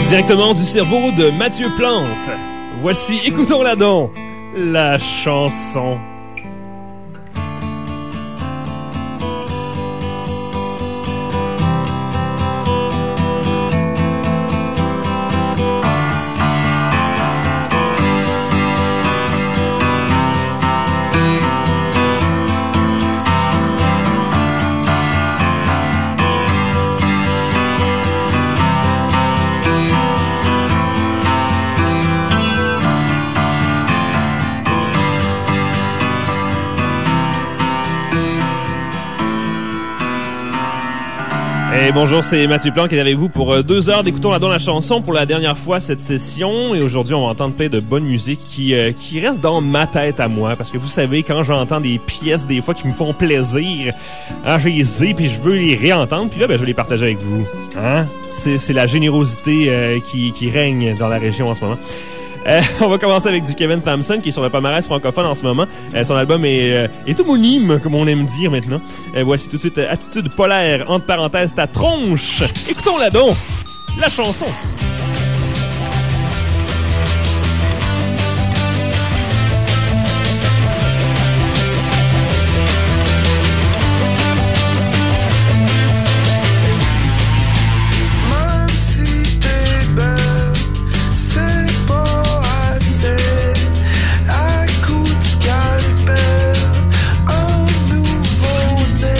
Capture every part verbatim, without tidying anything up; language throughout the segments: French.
Directement du cerveau de Mathieu Plante. Voici, écoutons-la donc, la chanson. Et bonjour, c'est Mathieu Plante qui est avec vous pour deux heures d'écoutons dans la chanson pour la dernière fois cette session. Et aujourd'hui, on va entendre plein de bonne musique qui, euh, qui reste dans ma tête à moi. Parce que vous savez, quand j'entends des pièces des fois qui me font plaisir, hein, je les ai puis je veux les réentendre. Puis là, ben, je veux les partager avec vous. Hein? C'est, c'est la générosité euh, qui, qui règne dans la région en ce moment. Euh, on va commencer avec du Kevin Thompson qui est sur le palmarès francophone en ce moment. Euh, son album est, euh, est homonyme, comme on aime dire maintenant. Euh, voici tout de suite euh, Attitude polaire, entre parenthèses, ta tronche. Écoutons-la donc, la chanson.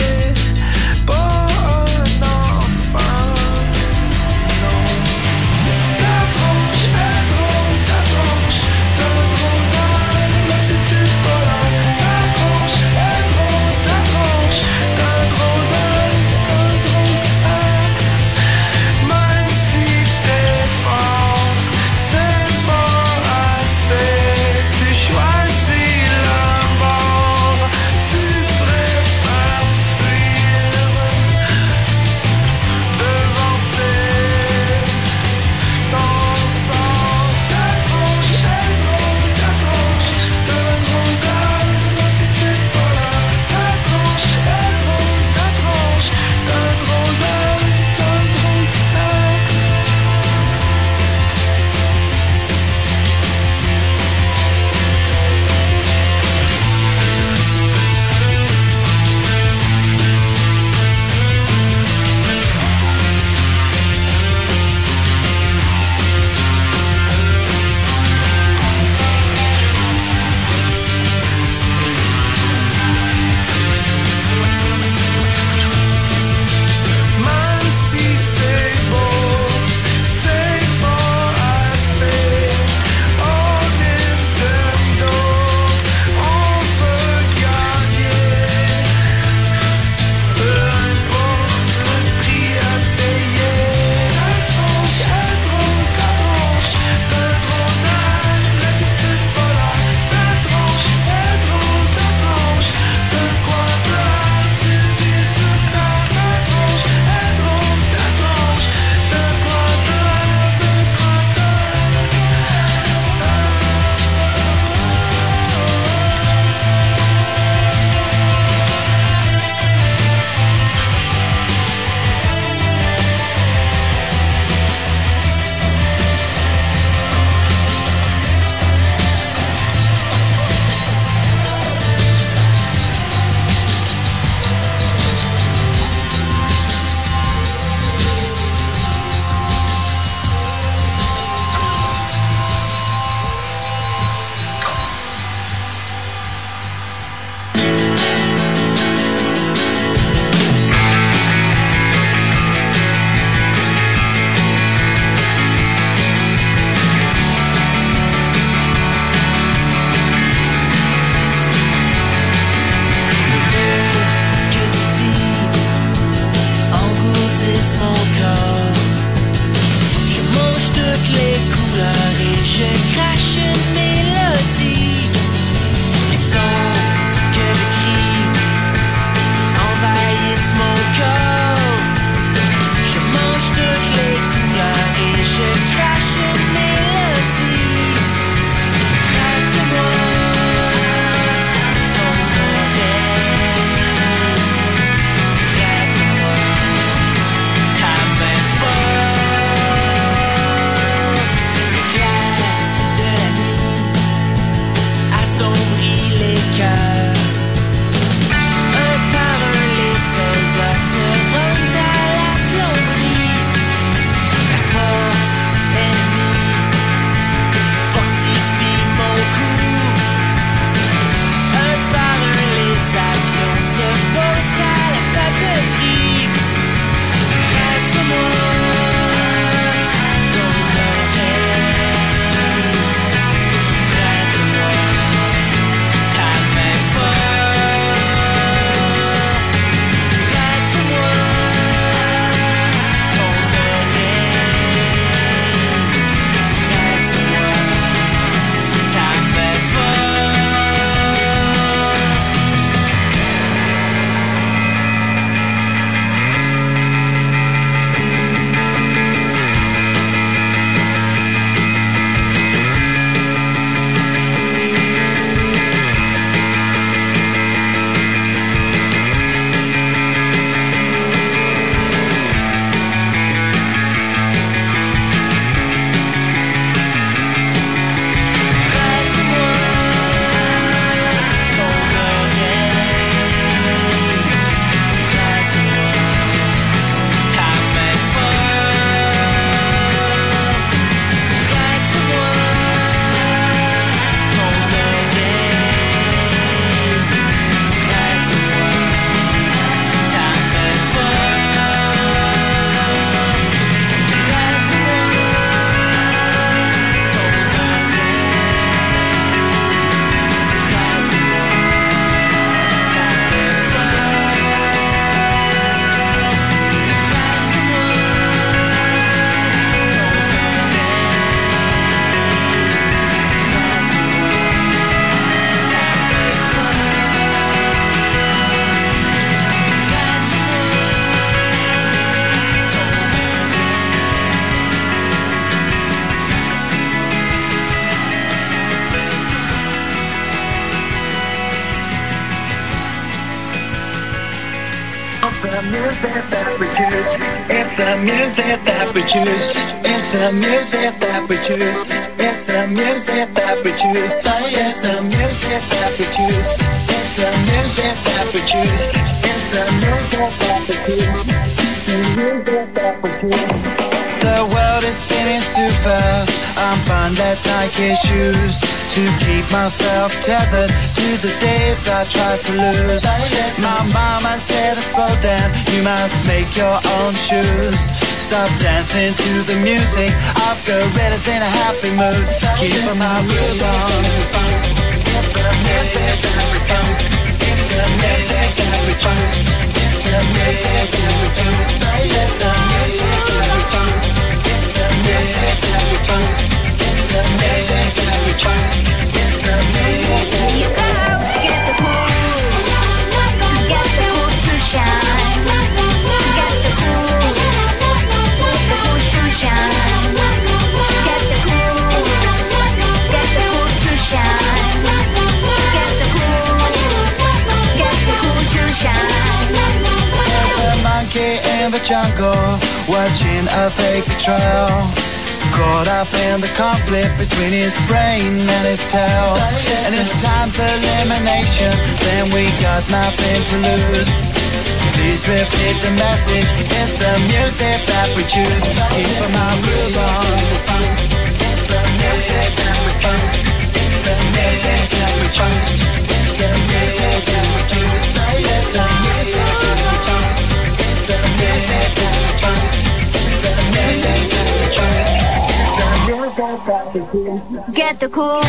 Pas un enfant, non. the music that we choose. It's the music that we choose. It's the music that we choose. It's the music that we choose. It's the music that we choose. It's the music that we choose. It's the music that we choose. The music that we choose. The world is spinning too fast. I'm fine that Nike shoes to keep myself tethered to the days I tried to lose. My mama said to slow down, you must make your own shoes. Stop dancing to the music of gorillas in a happy mood. Keep my groove on. It's the music that we choose. It's the music that we choose. It's the music that we choose. It's the music that we choose. It's the music that we choose. It's the music that we choose. It's the music that we choose. Get the cool, get the cool to shine. Get the cool, the cool to shine. Get the cool, get the cool to shine. Get the cool, get the cool to shine. There's a monkey in the jungle watching a fake trail. Caught up in the conflict between his brain and his tail. And if time's elimination, then we got nothing to lose. Please repeat the message. It's the music that we choose. Keep my groove on. It's the music that we choose. It's the music that we choose. It's the music that we choose. It's the music that we choose. It's the music that we choose. It's the music that we choose. Get the cool,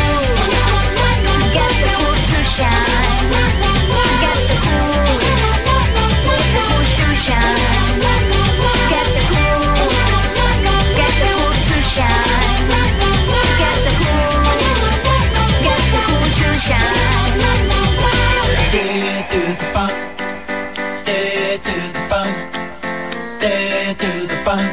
get the cool to shine. Get the cool, the cool to shine. Get the cool, get the cool to shine. Get the cool, get the cool to shine. Day to the bump, day to the bump, day to the bump,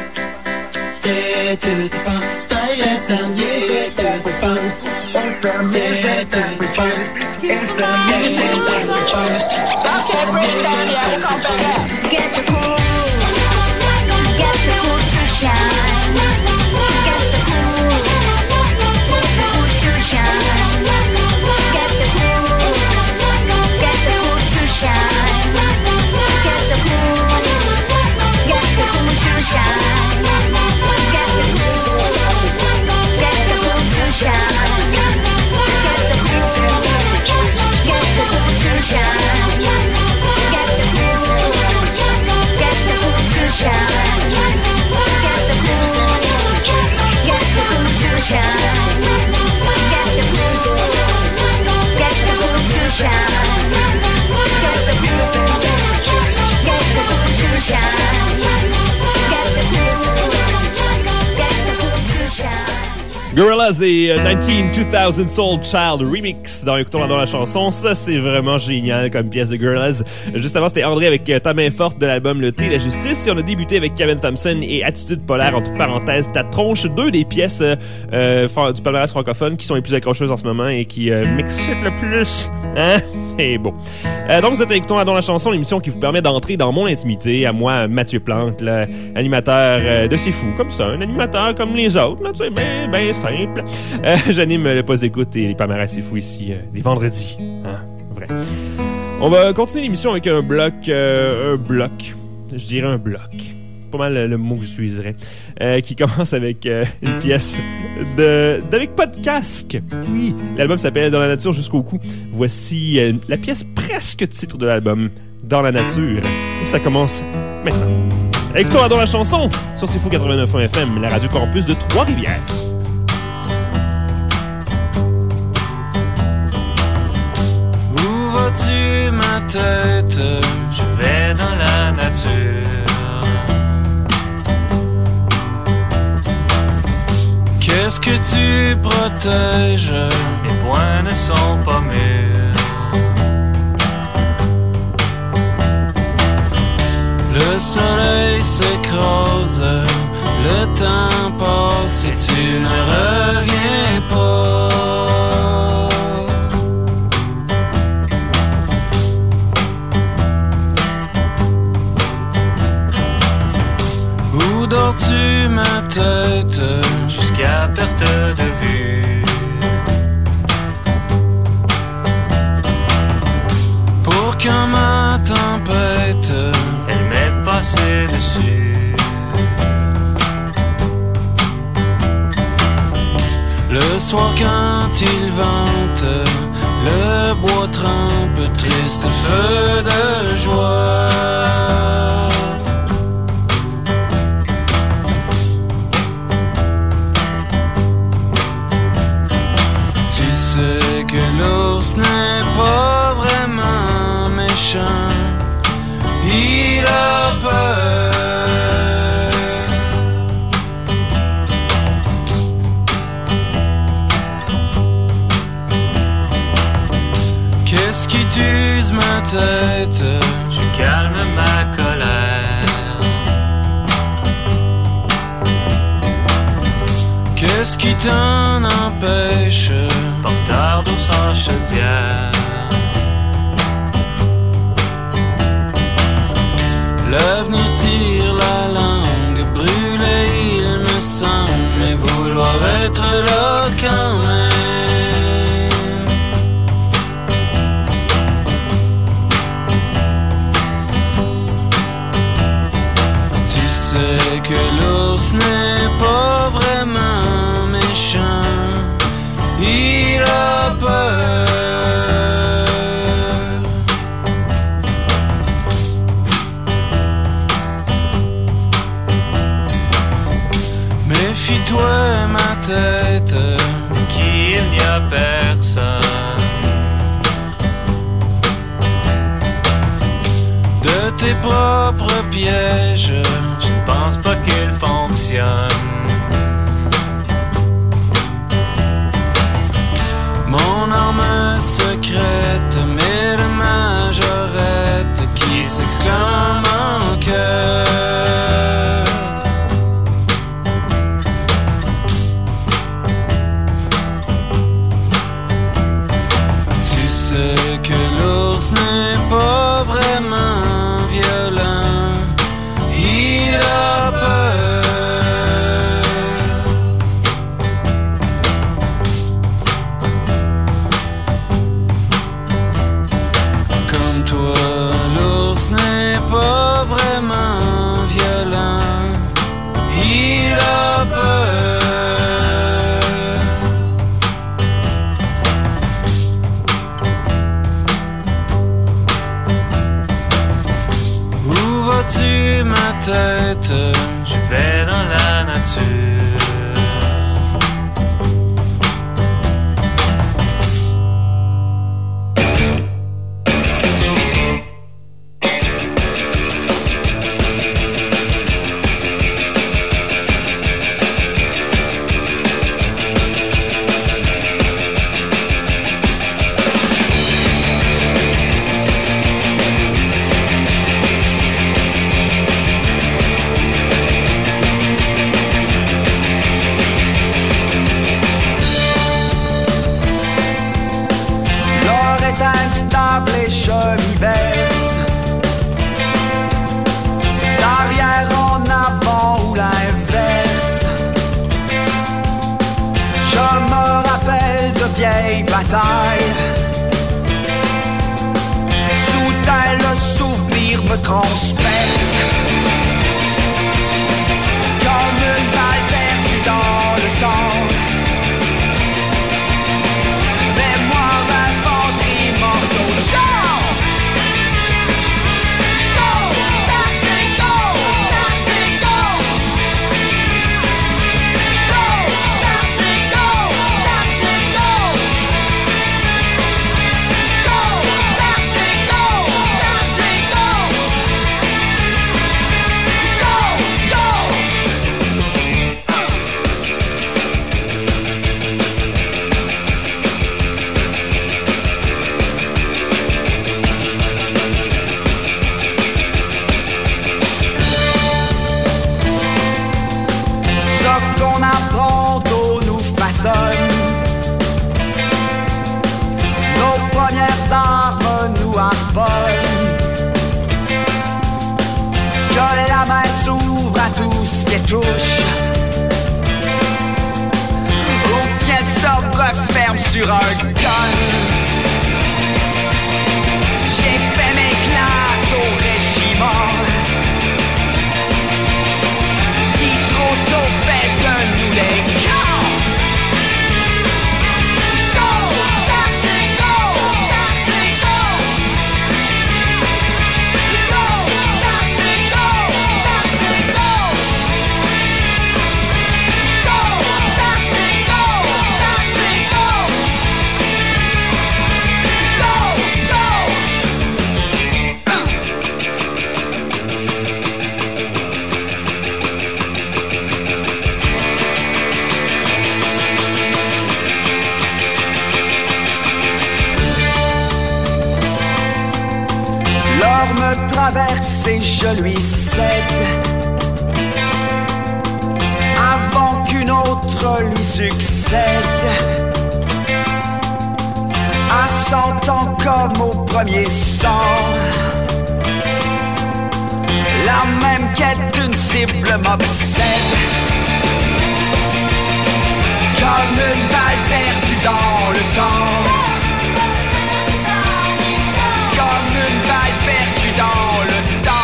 day to the bump. It's the music that we choose. It's the music that we choose. It's the music that we choose. Okay, break it down, yeah, we'll come back. Get the cool, get the cool to shine. Get the cool, the cool to shine. Get the cool, get the cool to shine. Get the cool, get the cool to shine. Get the cool. Get the cool to shine. Get the cool, get the cool to shine. Get the cool, get the cool to shine. Get the cool, get the cool to shine. Get the cool, get the cool to shine. Get the cool, get the cool to shine. Get the cool, get the cool to shine. Gorillaz et euh, dix-neuf deux thousand Soul Child Remix dans Écoutons dans la chanson. Ça, c'est vraiment génial comme pièce de Gorillaz. Juste avant, c'était André avec euh, Ta main forte de l'album Le Thé et la Justice. Et on a débuté avec Kevin Thompson et Attitude polaire, entre parenthèses, Ta tronche. Deux des pièces euh, euh, du palmarès francophone qui sont les plus accrocheuses en ce moment et qui euh, m'excitent le plus. Hein? C'est beau. Euh, donc, vous êtes à Écoutons dans la chanson, l'émission qui vous permet d'entrer dans mon intimité, à moi, Mathieu Plante, l'animateur euh, de C'est Fou, comme ça. Un animateur comme les autres, là, tu sais, ben, ben simple. Euh, J'anime le poste d'écoute et les palmarès C'est Fou ici, euh, les vendredis. Hein? Vrai. On va continuer l'émission avec un bloc, euh, un bloc, je dirais un bloc. Pas mal le, le mot que j'utiliserais. Euh, qui commence avec euh, une pièce de d'avec pas de casque. Oui, l'album s'appelle Dans la nature jusqu'au cou. Voici euh, la pièce presque titre de l'album, Dans la nature. Et ça commence maintenant. Avec toi dans la chanson sur C'est Fou quatre-vingt-neuf F M, la radio campus de Trois-Rivières. Où vas-tu ma tête? Je vais dans la nature. Qu'est-ce que tu protèges? Mes poings ne sont pas mûrs. Le soleil s'écrase, le temps passe et tu ne reviens pas. vois-tu ma tête jusqu'à perte de vue? Pour qu'un ma tempête, elle m'est passée dessus. Le soir quand il vente, le bois trempe, triste feu de joie. Tu sais que l'ours n'est pas vraiment méchant, il a peur. Qu'est-ce qui t'use ma tête? Je calme ma colère. Qu'est-ce qui t'en empêche? Porteur d'eau sans chaudière. L'avenir tire la langue, brûlé il me semble, mais vouloir être là quand même. Tu sais que l'ours n'est pas vraiment méchant, il a peur. Méfie-toi ma tête, qu'il n'y a personne. De tes propres pièges, je ne pense pas qu'ils fonctionnent. Mon arme secrète, mais de majorette qui s'exclame en cœur. Tu sais que l'ours n'est pas vraiment violent, il a peur. Comme toi, l'ours n'est pas vraiment violent, il a peur. Où vas-tu ma tête? Je vais dans la nature. me traverse et je lui cède avant qu'une autre lui succède. À cent ans comme au premier sang, la même quête d'une cible m'obsède. Comme une balle perdue dans le temps, comme une balle perdue dans le temps.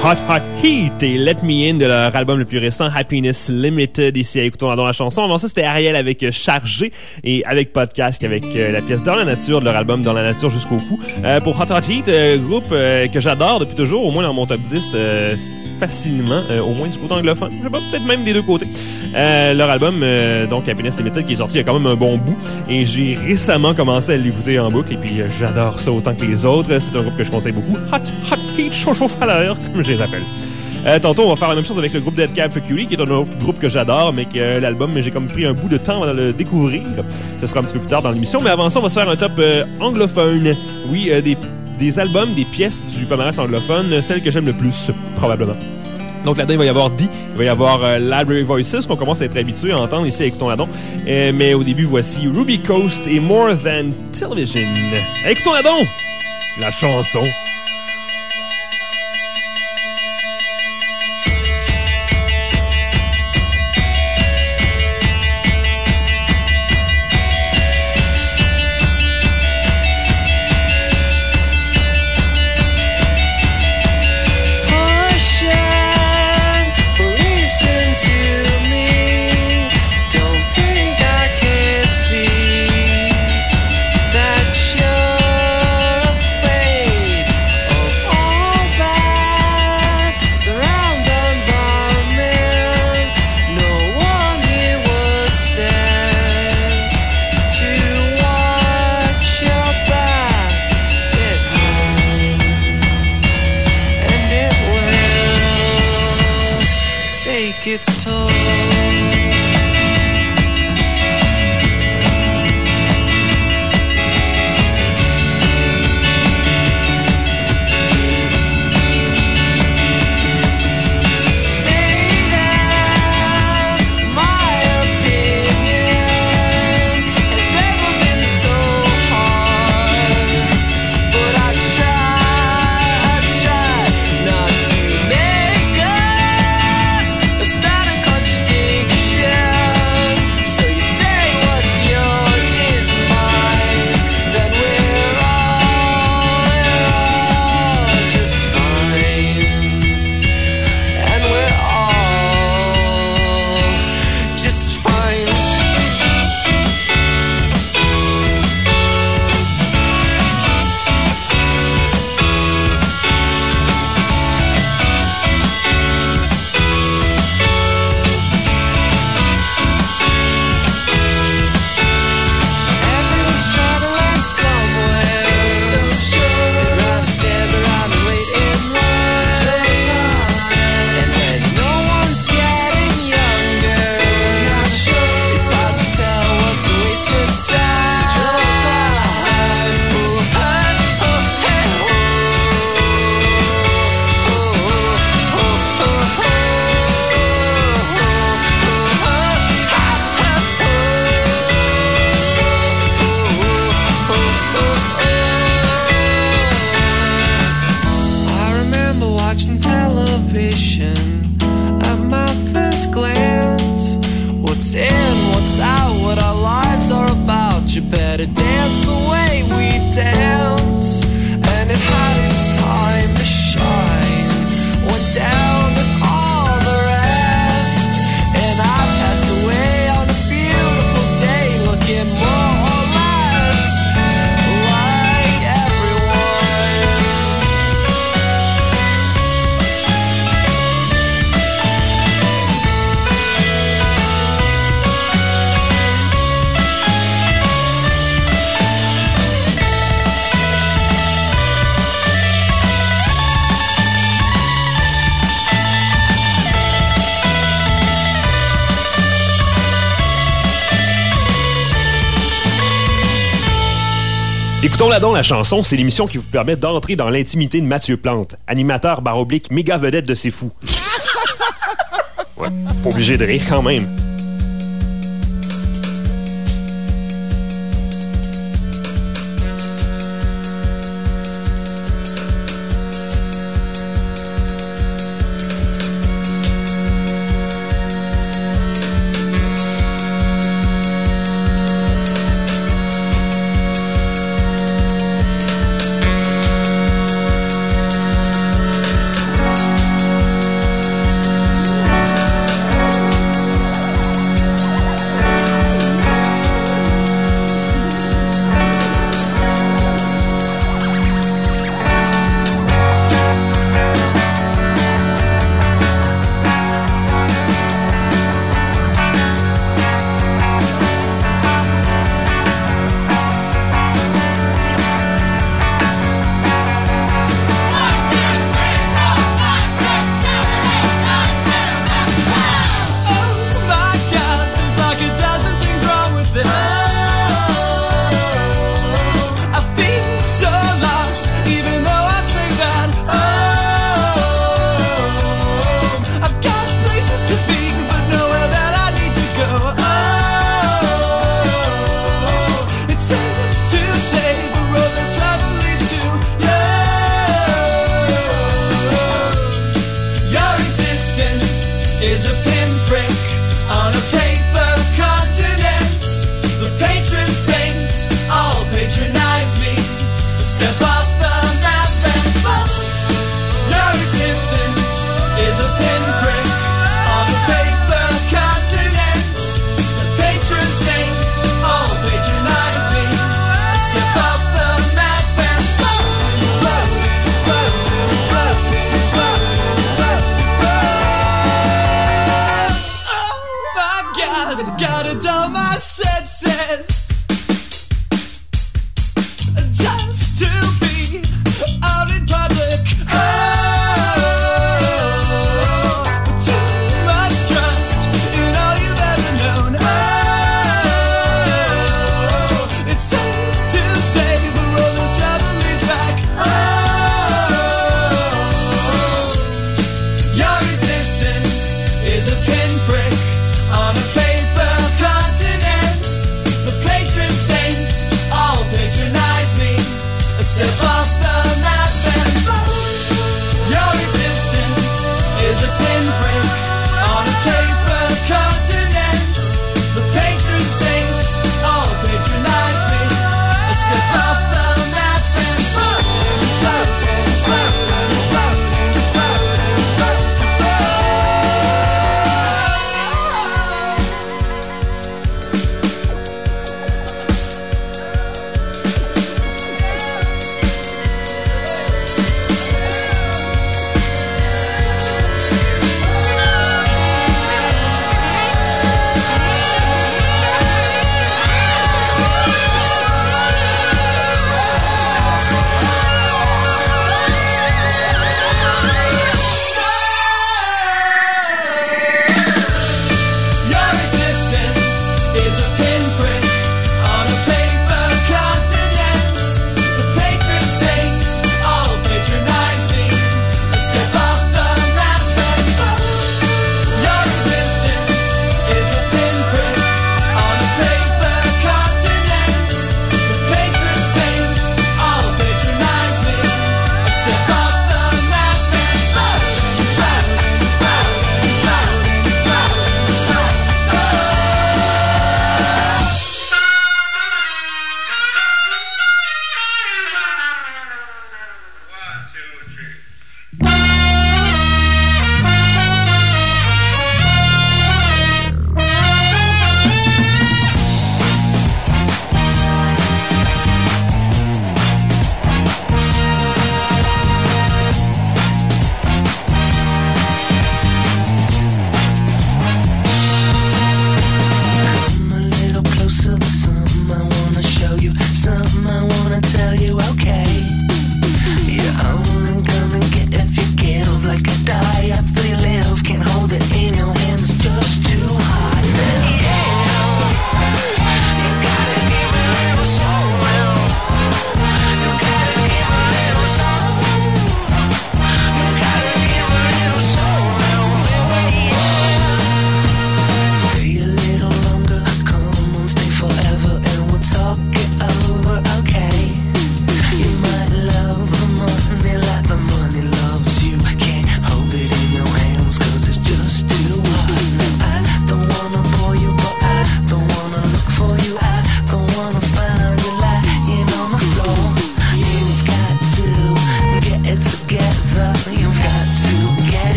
Hot Hot Heat et Let Me In de leur album le plus récent Happiness Limited ici à Écoutons dans la chanson. Avant ça, c'était Ariel avec Chargé et avec Podcast avec euh, la pièce Dans la nature de leur album Dans la nature jusqu'au cou. Euh, pour Hot Hot Heat, euh, groupe euh, que j'adore depuis toujours, au moins dans mon top dix, euh, facilement, euh, au moins du côté anglophone, je sais pas, peut-être même des deux côtés. Euh, leur album, euh, donc Happiness Limited, qui est sorti il y a quand même un bon bout et j'ai récemment commencé à l'écouter en boucle et puis euh, j'adore ça autant que les autres. C'est un groupe que je conseille beaucoup. Hot Hot Heat, chaud chaud à l'heure, comme je les appelle. Euh, tantôt, on va faire la même chose avec le groupe Dead Cab for Cutie, qui est un autre groupe que j'adore, mais que euh, l'album, j'ai comme pris un bout de temps à le découvrir. Ce sera un petit peu plus tard dans l'émission. Mais avant ça, on va se faire un top euh, anglophone. Oui, euh, des, des albums, des pièces du palmarès anglophone, celles que j'aime le plus, probablement. Donc là-dedans, il va y avoir D, il va y avoir euh, Library Voices, qu'on commence à être habitué à entendre ici avec ton ladon. Euh, mais au début, voici Ruby Coast et More Than Television. Avec ton ladon, la chanson. It's told. Écoutons là-donc la chanson, c'est l'émission qui vous permet d'entrer dans l'intimité de Mathieu Plante, animateur barre oblique méga vedette de C'est Fou. Ouais, pas obligé de rire quand même.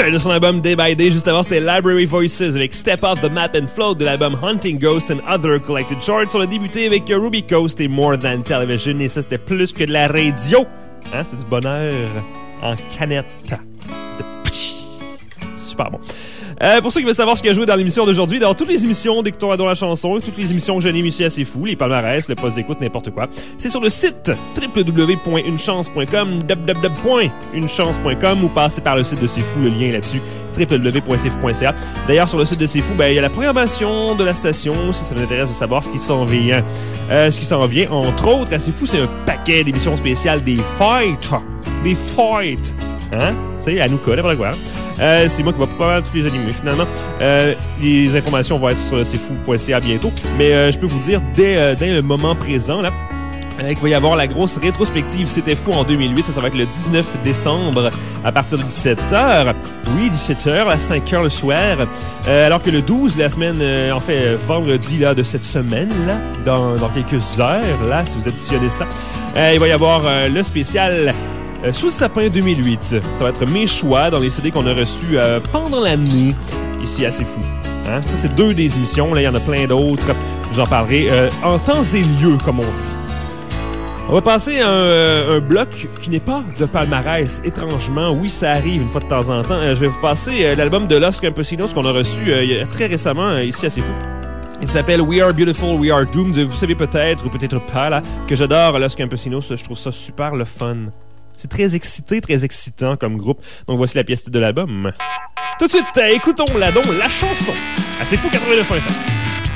de son album Day by Day. Juste avant, c'était Library Voices avec Step Off the Map and Float de l'album Hunting Ghosts and Other Collected Shorts. On a débuté avec Ruby Coast et More Than Television, et ça, c'était plus que de la radio. Hein, c'est du bonheur en canette. C'était super bon. Euh, pour ceux qui veulent savoir ce qu'il y a joué dans l'émission d'aujourd'hui, dans toutes les émissions d'Écoutons dans la chanson, toutes les émissions que j'anime ici à C'est Fou, les palmarès, le poste d'écoute, n'importe quoi, c'est sur le site w w w point une chance point com, w w w point une chance point com, ou passez par le site de C'est Fou, le lien est là-dessus, w w w point c'est fou point c a. D'ailleurs, sur le site de C'est Fou, ben, il y a la programmation de la station, si ça vous intéresse de savoir ce qui s'en vient. Euh, ce qui s'en vient, entre autres, à C'est Fou, c'est un paquet d'émissions spéciales, des fights, des fights, hein, tu sais, à nous coller, voilà quoi. Euh, c'est moi qui va préparer tous les animés, finalement. Euh, les informations vont être sur c'est fou point c a bientôt. Mais euh, je peux vous dire, dès, euh, dès le moment présent, là, euh, qu'il va y avoir la grosse rétrospective C'était Fou en deux mille huit. Ça, ça va être le dix-neuf décembre à partir de dix-sept heures. Oui, dix-sept heures, à cinq heures le soir. Euh, alors que le douze, la semaine, euh, en fait, euh, vendredi là, de cette semaine, là, dans, dans quelques heures, là, si vous additionnez ça, euh, il va y avoir euh, le spécial... Euh, Sous le sapin deux mille huit, ça va être mes choix dans les C D qu'on a reçus euh, pendant l'année, ici à C'est Fou. Hein? Ça, c'est deux des émissions. Là, il y en a plein d'autres. Je vous en parlerai euh, en temps et lieu, comme on dit. On va passer à un, un bloc qui n'est pas de palmarès. Étrangement, oui, ça arrive une fois de temps en temps. Euh, je vais vous passer euh, l'album de Los Campesinos qu'on a reçu euh, très récemment euh, ici à C'est Fou. Il s'appelle We Are Beautiful, We Are Doomed. Vous savez peut-être, ou peut-être pas, là, que j'adore Los Campesinos. Je trouve ça super le fun. C'est très excité, très excitant comme groupe. Donc voici la pièce de l'album. Tout de suite, écoutons-la donc, la chanson. À C'est Fou quatre-vingt-neuf point F M.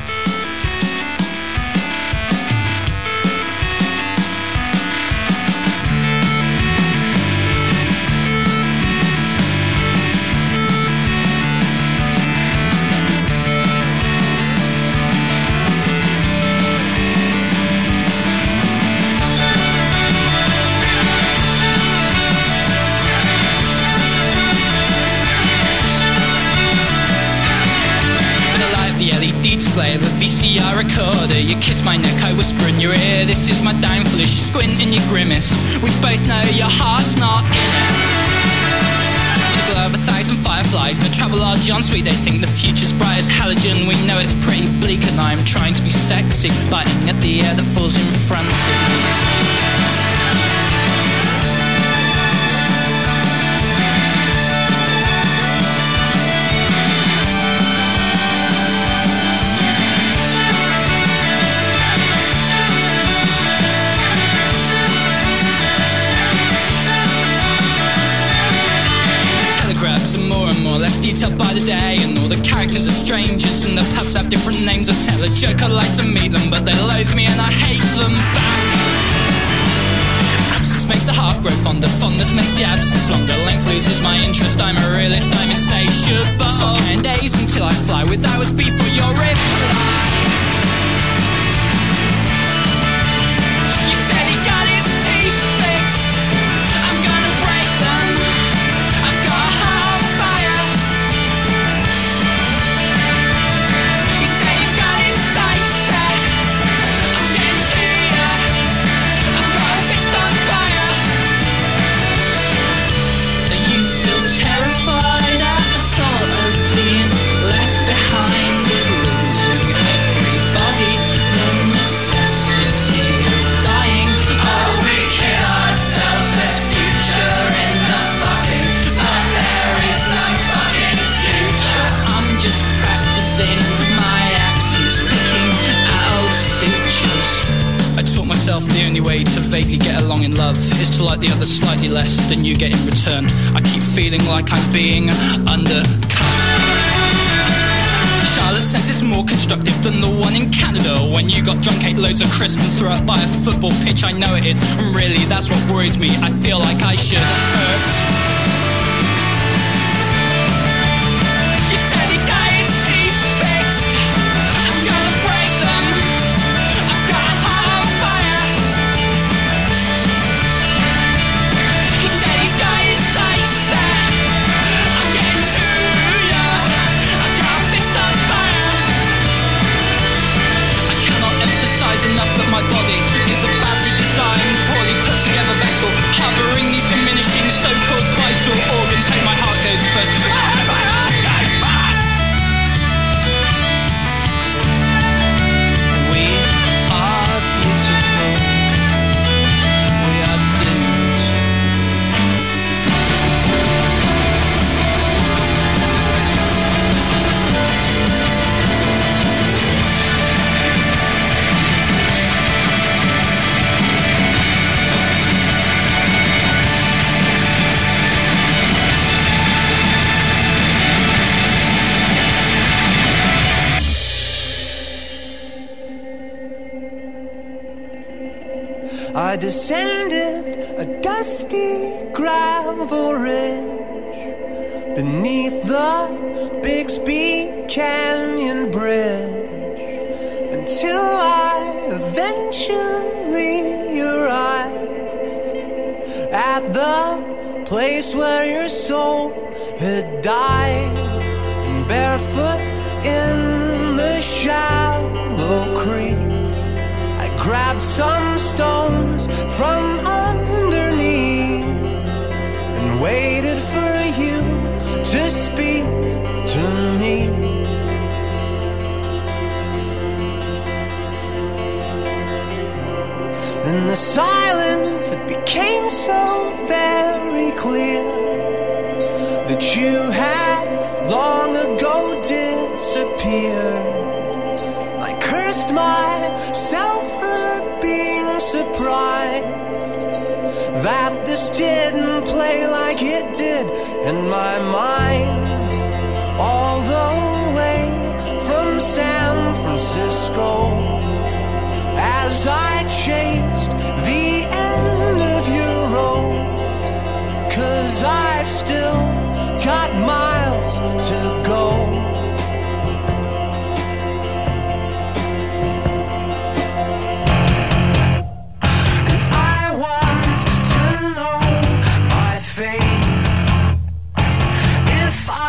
Display of a V C R recorder. You kiss my neck, I whisper in your ear, this is my downfall. As you squint and you grimace, we both know your heart's not in it. The glow of a thousand fireflies, the Travelodge on sweet. They think the future's bright as halogen. We know it's pretty bleak and I'm trying to be sexy, biting at the air that falls in front of me. Detailed by the day, and all the characters are strangers, and the pubs have different names. I tell a joke, I like to meet them, but they loathe me and I hate them back. Absence makes the heart grow fonder, fondness makes the absence longer. Length loses my interest, I'm a realist, I'm insatiable. Stop counting days until I fly with hours before your reply. You said he got his teeth fixed, I'm gonna break them. I've got a heart on fire. He said he's got his sights set, I'm getting to ya. I've got a fist on fire. You feel terrified at the thought of being left behind, of losing everybody, the necessity of dying. Oh, we kid ourselves, there's future in the fucking, but there is no fucking future. I'm just practicing my accents, picking out sutures. I taught myself the only way to vaguely get along in love is to like the other slightly less than you get in return. I keep feeling like I'm being undercut. Charlotte's sense is more constructive than the one in Canada. When you got drunk, ate loads of crisp and threw up by a football pitch, I know it is, and really that's what worries me. I feel like I should hurt. You said he's got his teeth fixed, I'm gonna break them. I've got a heart on fire. He said he's got his sights set, I'm getting to ya. I've got a fist on fire. I cannot emphasize enough that my body is a badly designed, poorly put together vessel, harboring these diminishing so-called vital organs. Hey, my heart goes breakfast. I had my heart that fast. We are beautiful. We are doomed. I descended a dusty gravel ridge beneath the Bixby Canyon Bridge until I eventually arrived at the place where your soul had died, and barefoot in the shallow creek I grabbed some stones from underneath and waited for you to speak to me. In the silence it became so very clear that you had long ago disappeared. I cursed myself for being surprised that this didn't play like it did in my mind, all the way from San Francisco, as I chased the end of your road, 'cause I've still got miles to go. If I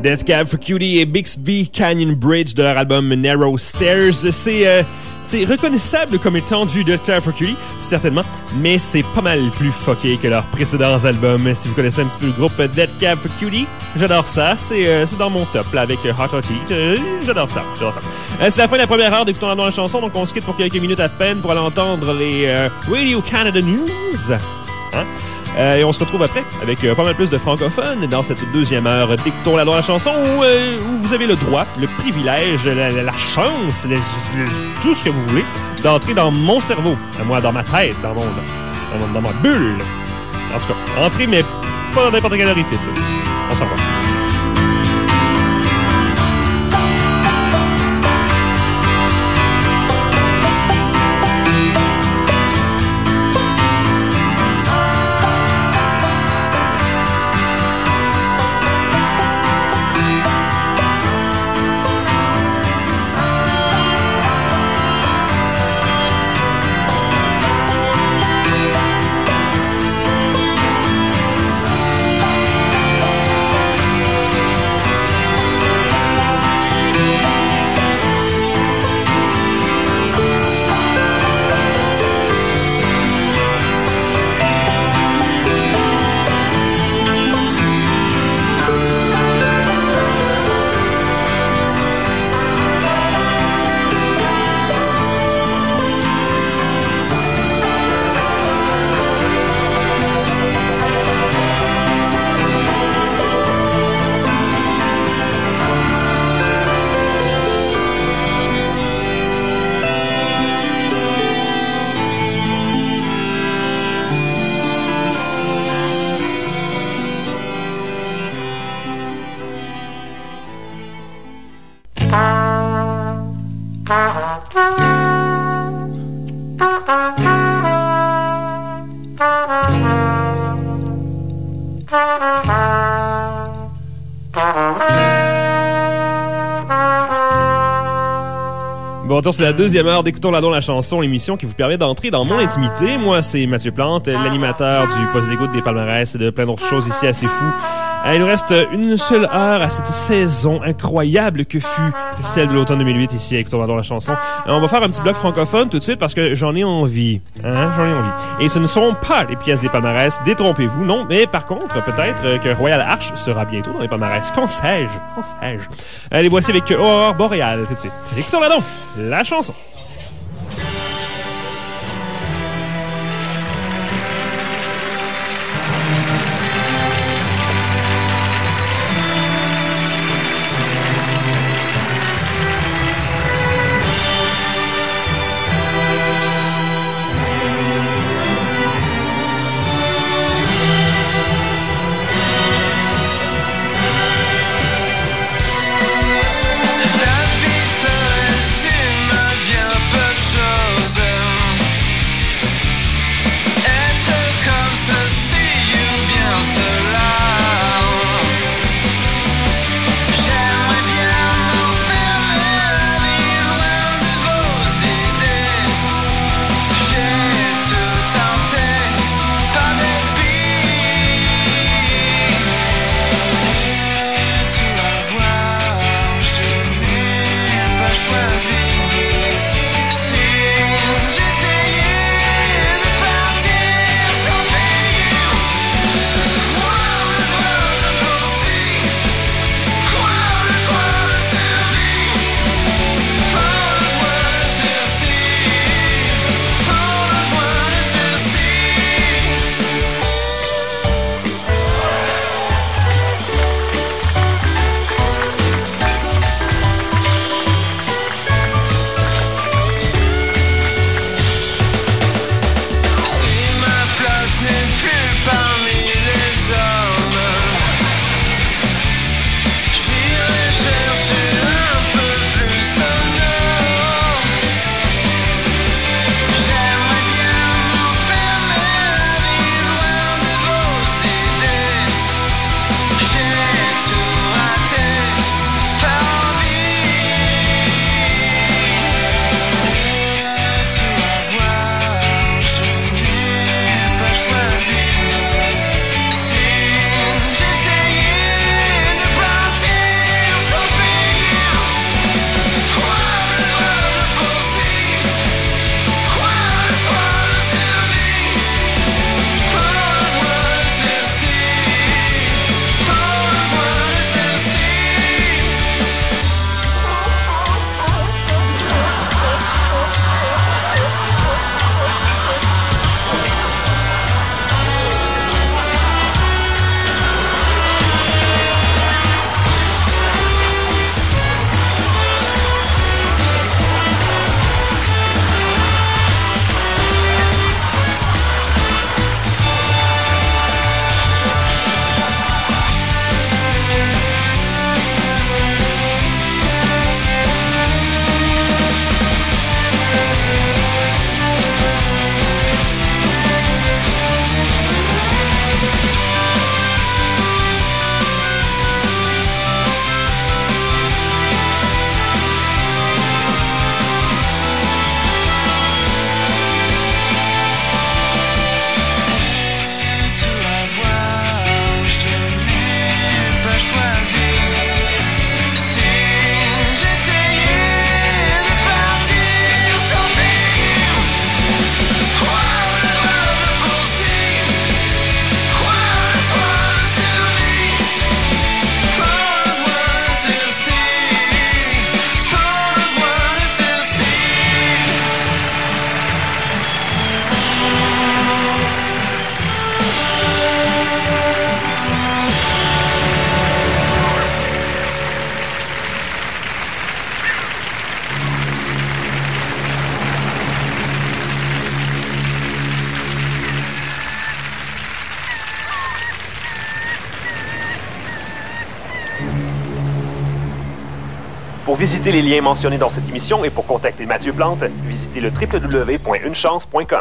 Death Cab for Cutie et Bixby Canyon Bridge de leur album Narrow Stairs. C'est euh, c'est reconnaissable comme étant du Death Cab for Cutie, certainement, mais c'est pas mal plus fucké que leurs précédents albums. Si vous connaissez un petit peu le groupe Death Cab for Cutie, j'adore ça. C'est euh, c'est dans mon top là avec Hot Hot Heat. Euh, j'adore ça. J'adore ça. Euh, c'est la fin de la première heure d'écoutant la chanson, donc on se quitte pour quelques minutes à peine pour aller entendre les euh, Radio Canada News. Hein? Euh, et on se retrouve après avec euh, pas mal plus de francophones dans cette deuxième heure d'Écoutons la loi la chanson où, euh, où vous avez le droit, le privilège, la, la, la chance, le, le, tout ce que vous voulez d'entrer dans mon cerveau, à moi, dans ma tête, dans mon, dans, mon, dans ma bulle. En tout cas, entrer, mais pas dans n'importe quel orifice. On s'en va. Bon, c'est la deuxième heure d'Écoutons la la chanson, l'émission qui vous permet d'entrer dans mon intimité. Moi, c'est Mathieu Plante, l'animateur du poste d'écoute des palmarès et de plein d'autres choses ici assez fous. Il nous reste une seule heure à cette saison incroyable que fut celle de l'automne deux mille huit ici à Écoutons la la chanson. On va faire un petit bloc francophone tout de suite parce que j'en ai envie. Hein? J'en ai envie. Et ce ne sont pas les pièces des palmarès, détrompez-vous, non. Mais par contre, peut-être que Royal Arch sera bientôt dans les palmarès. Qu'en sais-je? Qu'en sais-je? Allez, voici avec Aurore Boréale tout de suite. Écoutons la la chanson. Si j'essayais de partir Pour visiter les liens mentionnés dans cette émission et pour contacter Mathieu Plante, visitez le w w w point une chance point com.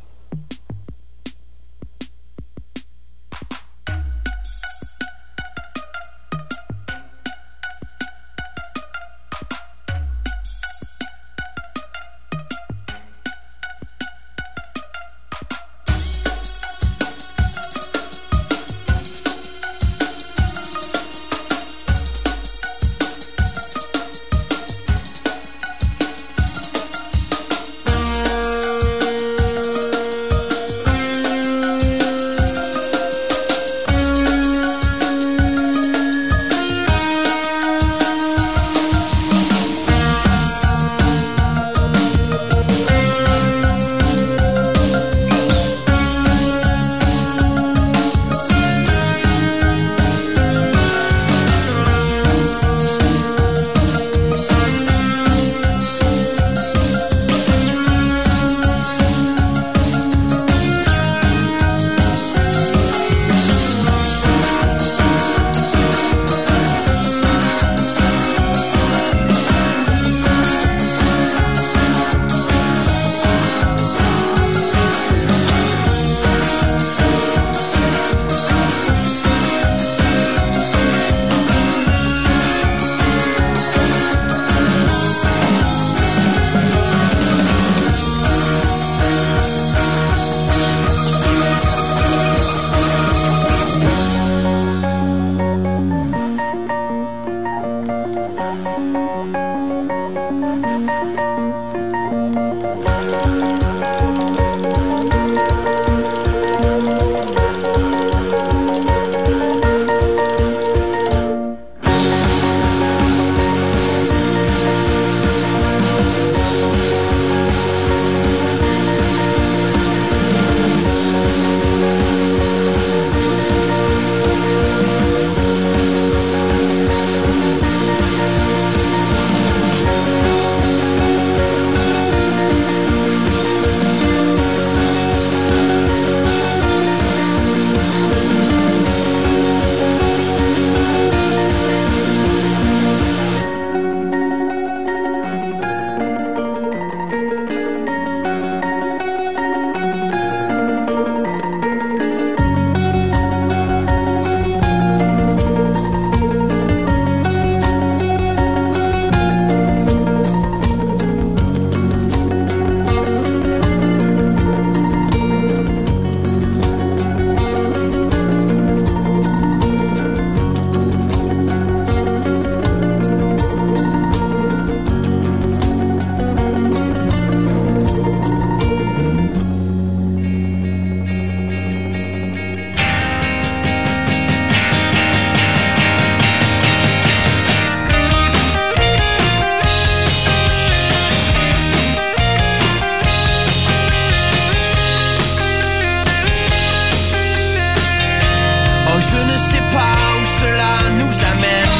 Je ne sais pas où cela nous amène.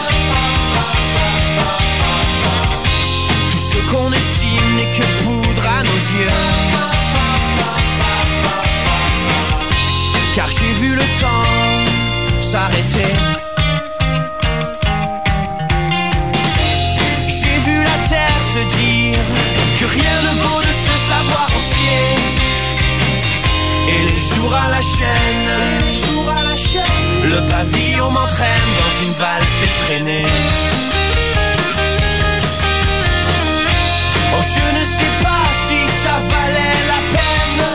Tout ce qu'on estime n'est que poudre à nos yeux. Car j'ai vu le temps s'arrêter. J'ai vu la terre se dire que rien ne vaut de se savoir entier. Et les jours à la chaîne, et les jours à la chaîne, le pavillon m'entraîne dans une valse effrénée. Oh, je ne sais pas si ça valait la peine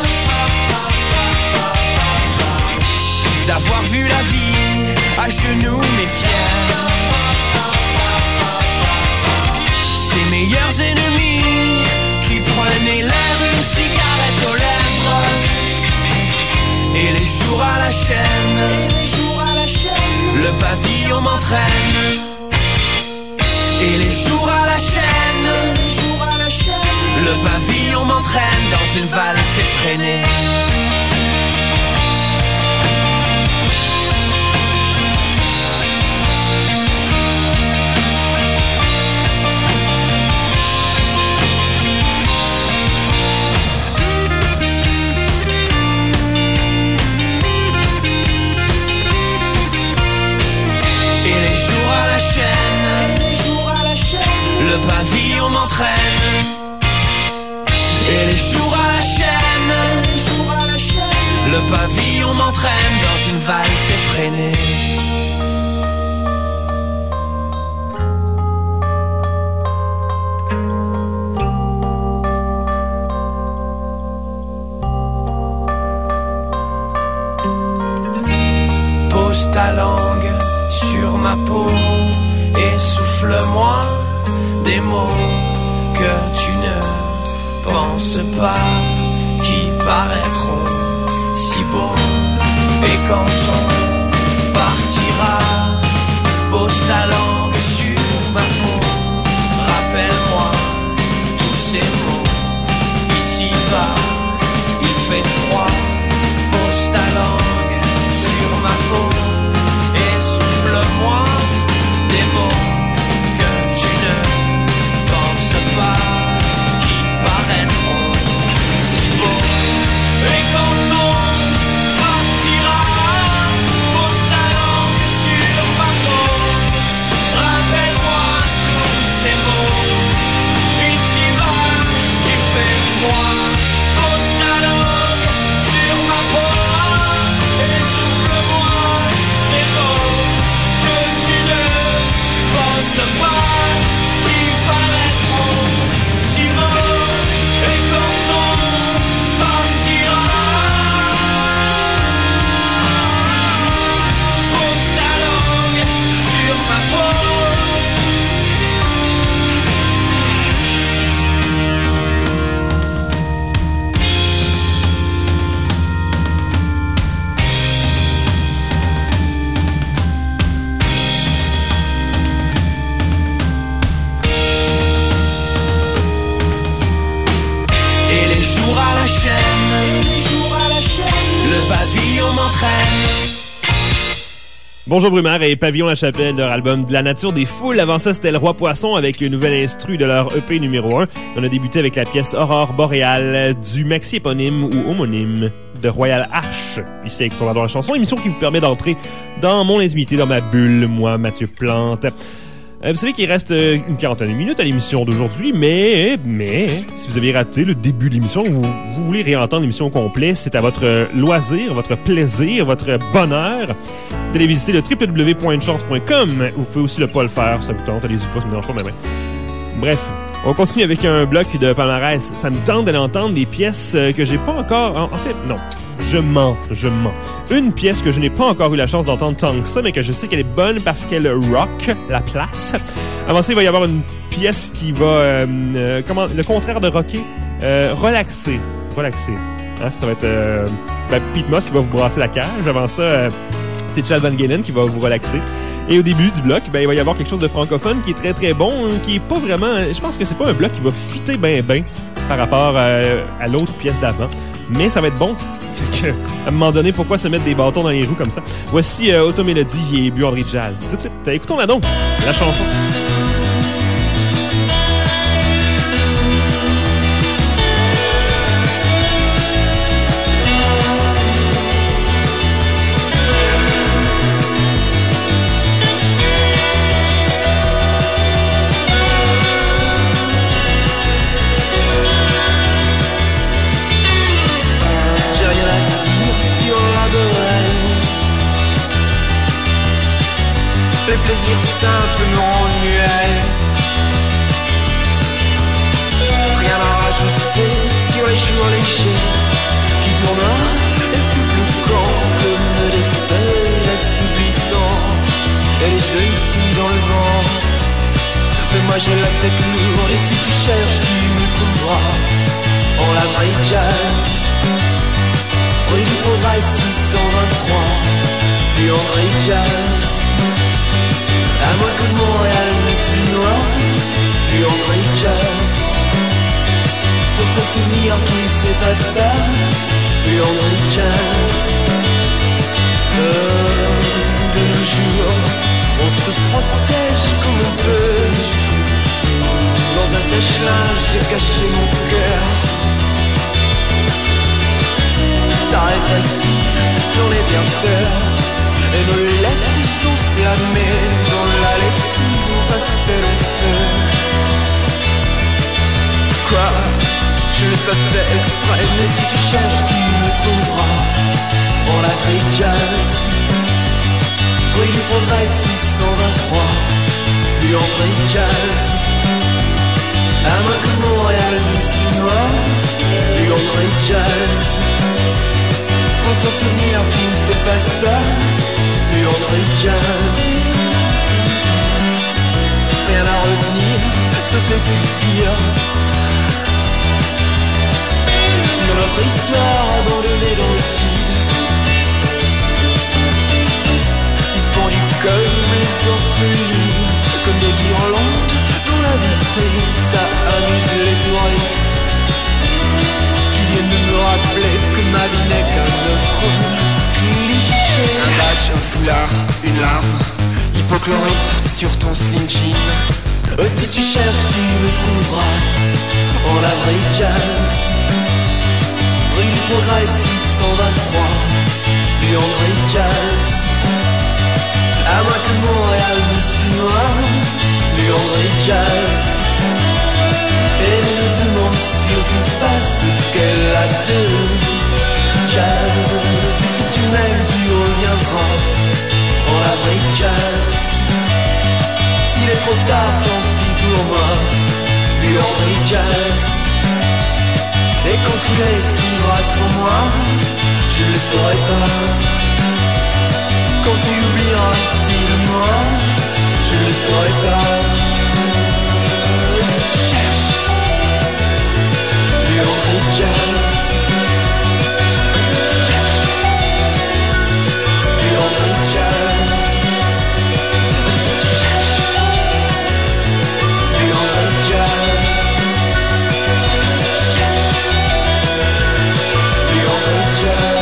d'avoir vu la vie à genoux mais fier. Ses meilleurs ennemis qui prenaient l'air, une cigarette aux lèvres. Et les jours à la chaîne, et les jours à la chaîne, le pavillon m'entraîne. Et les jours à la chaîne, les jours à la chaîne, le pavillon m'entraîne dans une valse effrénée. Et les jours à la chaîne, et les jours à la chaîne, le pavillon m'entraîne. Et les jours à la chaîne, les jours à la chaîne, le pavillon m'entraîne dans une valse effrénée. Pose ta langue sur ma peau et souffle-moi des mots que tu ne penses pas, qui paraîtront si beaux. Et quand on partira, pose ta langue sur ma peau, rappelle-moi tous ces mots. Ici-bas, il fait froid, pose ta langue sur ma peau et souffle-moi des mots que tu ne penses pas, qui paraîtront si beaux. Et quand on partira, pose ta langue sur ma peau, rappelle-moi tous ces mots. Ici-bas, il fait froid, pose ta langue sur ma peau et souffle-moi des mots que tu ne penses pas, qui paraîtront si beaux. Et quand on partira, pose ta langue sur ma peau. Et les jours à la chaîne, les jours à la chaîne, le pavillon m'entraîne. Bonjour Brumaire et Pavillon La Chapelle, leur album De la nature des foules. Avant ça, c'était Le Roi Poisson avec une nouvelle instru de leur E P numéro un. On a débuté avec la pièce Aurore Boréale du maxi éponyme ou homonyme de Royal Arch. Ici avec Ton dans la chanson, émission qui vous permet d'entrer dans mon intimité, dans ma bulle, moi, Mathieu Plante. Euh, vous savez qu'il reste euh, une quarantaine de minutes à l'émission d'aujourd'hui, mais, mais, si vous avez raté le début de l'émission, vous, vous voulez réentendre l'émission au complet, c'est à votre euh, loisir, votre plaisir, votre bonheur d'aller visiter le w w w point une chance point com. Vous pouvez aussi ne pas le faire, ça vous tente, allez-y pas, ça me dérange pas, mais, mais. Bref, on continue avec un bloc de palmarès. Ça nous tente d'aller entendre des pièces euh, que j'ai pas encore... En, en fait, non. Je mens, je mens. Une pièce que je n'ai pas encore eu la chance d'entendre tant que ça, mais que je sais qu'elle est bonne parce qu'elle rock la place. Avant ça, il va y avoir une pièce qui va... Euh, euh, comment le contraire de rocker, euh, relaxer. Relaxer. Hein, ça va être euh, ben, Pete Moss qui va vous brasser la cage. Avant ça, euh, c'est Chad Van Galen qui va vous relaxer. Et au début du bloc, ben, il va y avoir quelque chose de francophone qui est très très bon, qui est pas vraiment... Je pense que c'est pas un bloc qui va fitter ben ben par rapport euh, à l'autre pièce d'avant. Mais ça va être bon. Fait que, à un moment donné, pourquoi se mettre des bâtons dans les roues comme ça? Voici euh, Automélodie et Buanderie Jazz. Tout de suite, écoutons-la donc, la chanson. Les plaisirs simples m'ennuaient. Rien à rajouter sur les jours légers qui tournent et foutent le camp comme des feuilles assouplissant et les jeunes filles dans le vent. Mais moi j'ai la tête lourde et si tu cherches tu me trouveras en la vraie jazz. Rue du Provail six cent vingt-trois, Buanderie Jazz. À moins que Montréal ne s'innoie, Buanderie Jazz. Pour te souvenir qu'il s'efface pas, Buanderie Jazz. Euh, de nos jours, on se protège comme on peut. Dans un sèche-linge, j'ai caché mon cœur. Ça rétrécit, j'en ai bien peur. Et nos lettres sont flammées dans la lessive, on va faire le feu. quoi? Je l'ai pas fait exprès, mais si tu cherches, tu me trouveras. En Afrique jazz, rue du Progrès six cent vingt-trois, du André Jazz. À moins que Montréal nous signore, du André Jazz. Pour ton souvenir qui ne s'efface pas, du André Jazz. Rien à retenir, sauf les soupirs sur notre histoire abandonnée dans le vide, suspendue comme les orphelines, comme des guirlandes dans la vitrine. Ça amuse les touristes qui viennent de me rappeler que ma vie n'est qu'un autre cliché. Un badge, un foulard, une larme, hypochlorite sur ton slim jean. Oh, si tu cherches, tu me trouveras. En la vraie jazz, rue du Progrès six cent vingt-trois, du André Jazz. À moins que Montréal me signore, du André Jazz. Et ne me demande surtout pas ce qu'elle a de jazz. Et si tu m'aimes, tu reviendras. En la vraie jazz. S'il est trop tard, tant pis pour moi, du André Jazz. Et quand tu réussiras sans moi, je ne le saurai pas. Quand tu oublieras tout de moi, je ne le saurai pas. Si tu cherches du André Jazz, si tu cherches du André Jazz, si tu cherches du André Jazz, si tu cherches du André Jazz.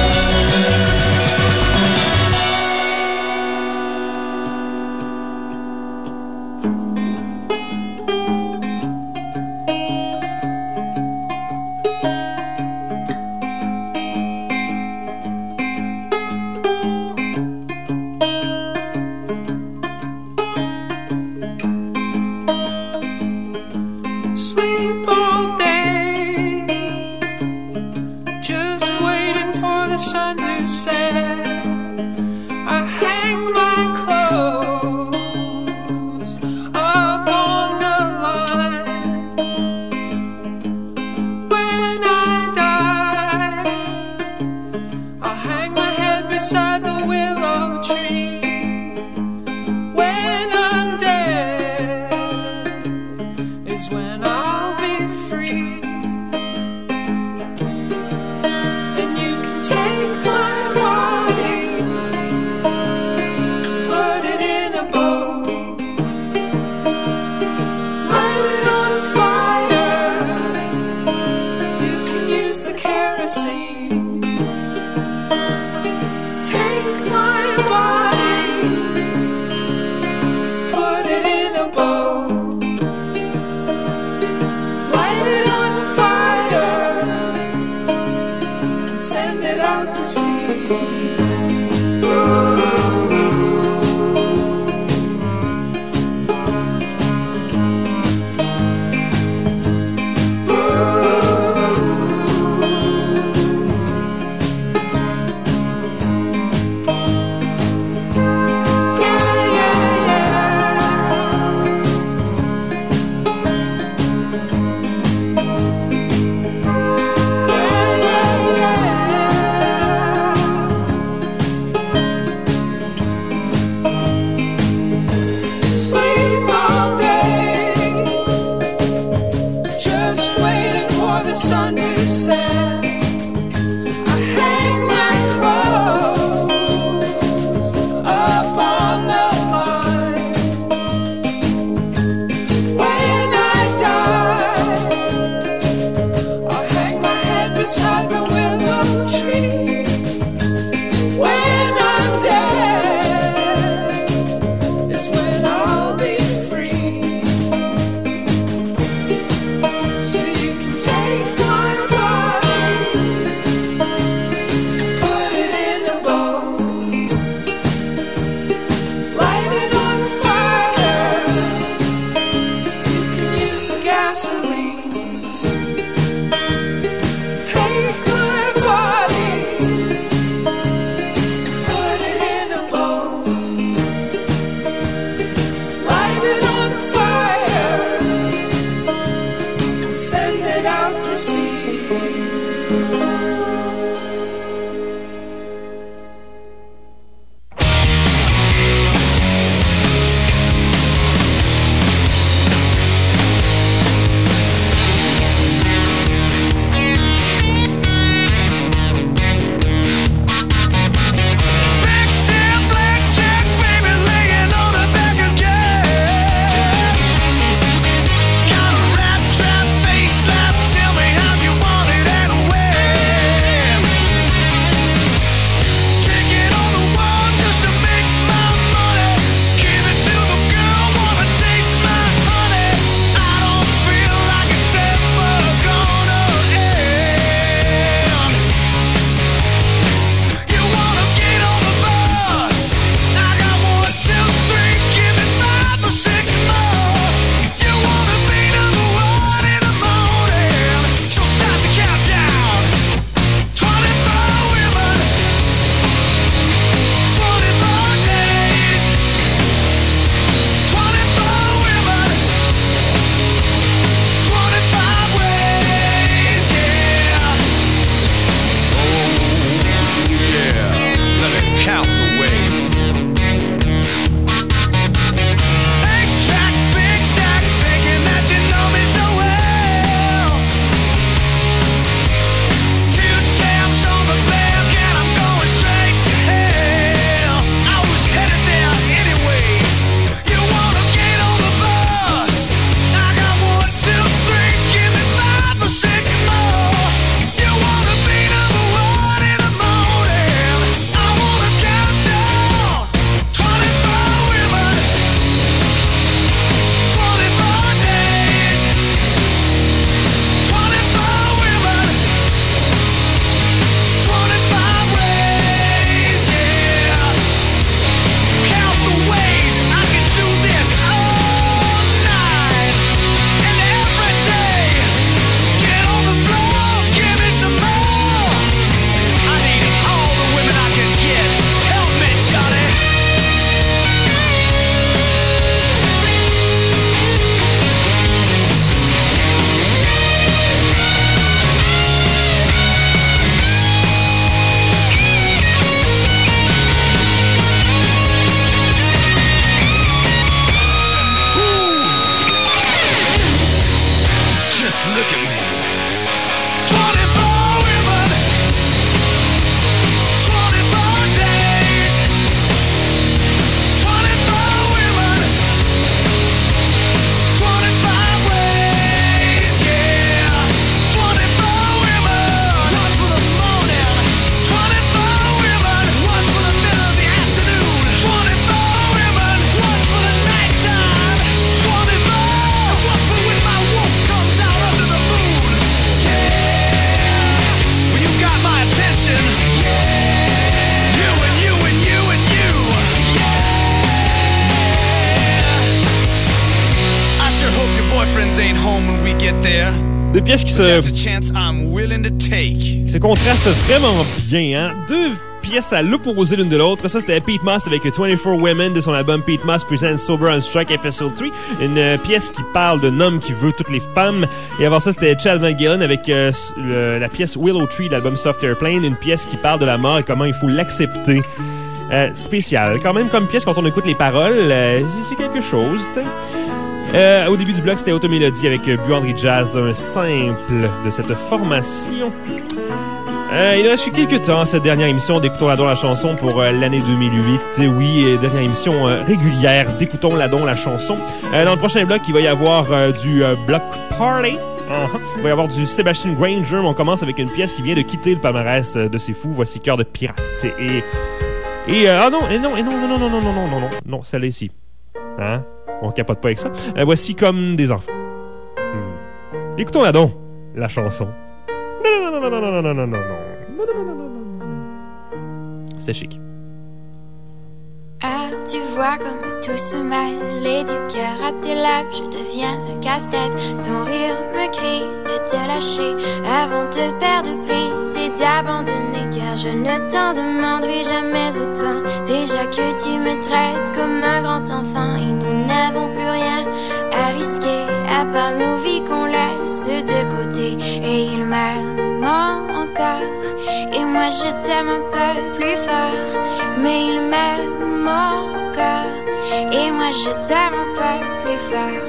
there. Deux pièces qui But se, that's a chance I'm willing to take. qui se contrastent vraiment bien, hein? Deux pièces à l'opposé l'une de l'autre. Ça, c'était Pete Moss avec vingt-quatre Women de son album Pete Moss Presents Sober on Strike Episode trois. Une euh, pièce qui parle d'un homme qui veut toutes les femmes. Et avant ça, c'était Chad Van Galen avec euh, le, la pièce Willow Tree de l'album Soft Airplane. Une pièce qui parle de la mort et comment il faut l'accepter. Euh, spécial. Quand même, comme pièce, quand on écoute les paroles, euh, c'est quelque chose, tu sais. Euh, au début du bloc, c'était Automélodie avec Buandry Jazz, un simple de cette formation. Euh, il reste quelques temps cette dernière émission d'Écoutons la don la chanson pour euh, l'année deux mille huit. Et oui, euh, dernière émission euh, régulière d'Écoutons la don la chanson. Euh, dans le prochain bloc, il va y avoir euh, du euh, block party. Uh-huh. Il va y avoir du Sebastian Granger. On commence avec une pièce qui vient de quitter le palmarès de C'est Fou. Voici Cœur de pirate. Et et euh, ah non, et non, et non, non, non, non, non, non, non, non, non, non, celle-là ici. Hein? On capote pas avec ça. Euh, voici Comme des enfants. Hmm. Écoutons la don la chanson. Non, non, non, non, non, non, non, non, non, non, non, non, non, non, non. C'est chic. Alors tu vois comme tout se mêle et du cœur à tes lèvres, je deviens un casse-tête. Ton rire me crie de te lâcher avant de perdre prise et d'abandonner, car je ne t'en demanderai jamais autant. Déjà que tu me traites comme un grand enfant et nous n'avons plus rien à risquer à part nos vies qu'on laisse de côté. Et il m'aime encore et moi je t'aime un peu plus fort, mais il m'aime encore et moi je t'aime un peu plus fort.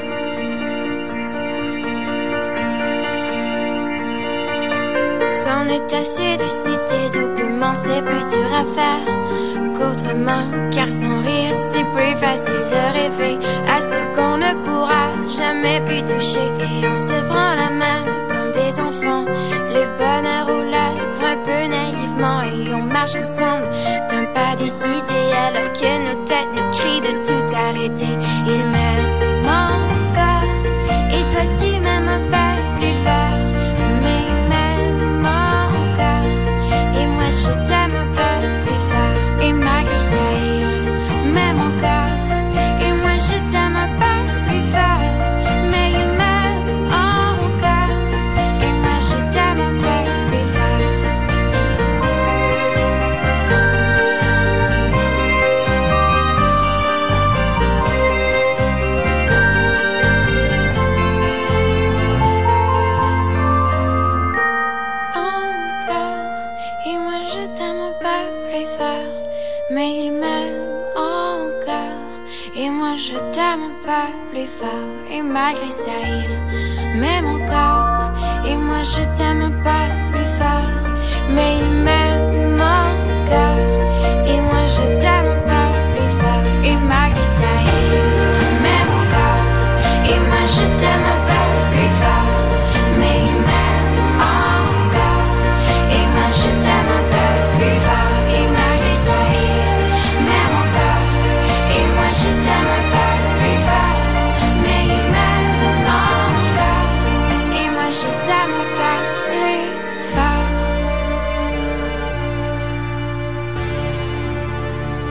C'en est assez de citer doublement, c'est plus dur à faire qu'autrement, car sans rire c'est plus facile de rêver à ce qu'on ne pourra jamais plus toucher. Et on se prend la main comme des enfants, le bonheur aux lèvres un peu naïvement, et on marche ensemble d'un pas décidé alors que nos têtes nous crient de tout arrêter. Il m'aime encore et toi tu m'aimes un peu plus fort, mais il m'aime encore et moi je t'aime un peu plus fort. Et malgré ça il m'aime encore et moi je t'aime un peu plus fort, mais il m'aime encore et moi je t'aime un peu plus fort. Plus fort, et malgré ça il m'aime encore et moi je t'aime un peu plus fort, mais il m'aime encore et moi je t'aime un peu plus fort, et malgré ça il m'aime encore et moi je t'aime un peu plus fort, mais il m'aime encore et moi je t'aime un peu plus fort, et malgré ça il m'aime encore et moi je t'aime un peu plus fort. Je t'aime pas plus fort.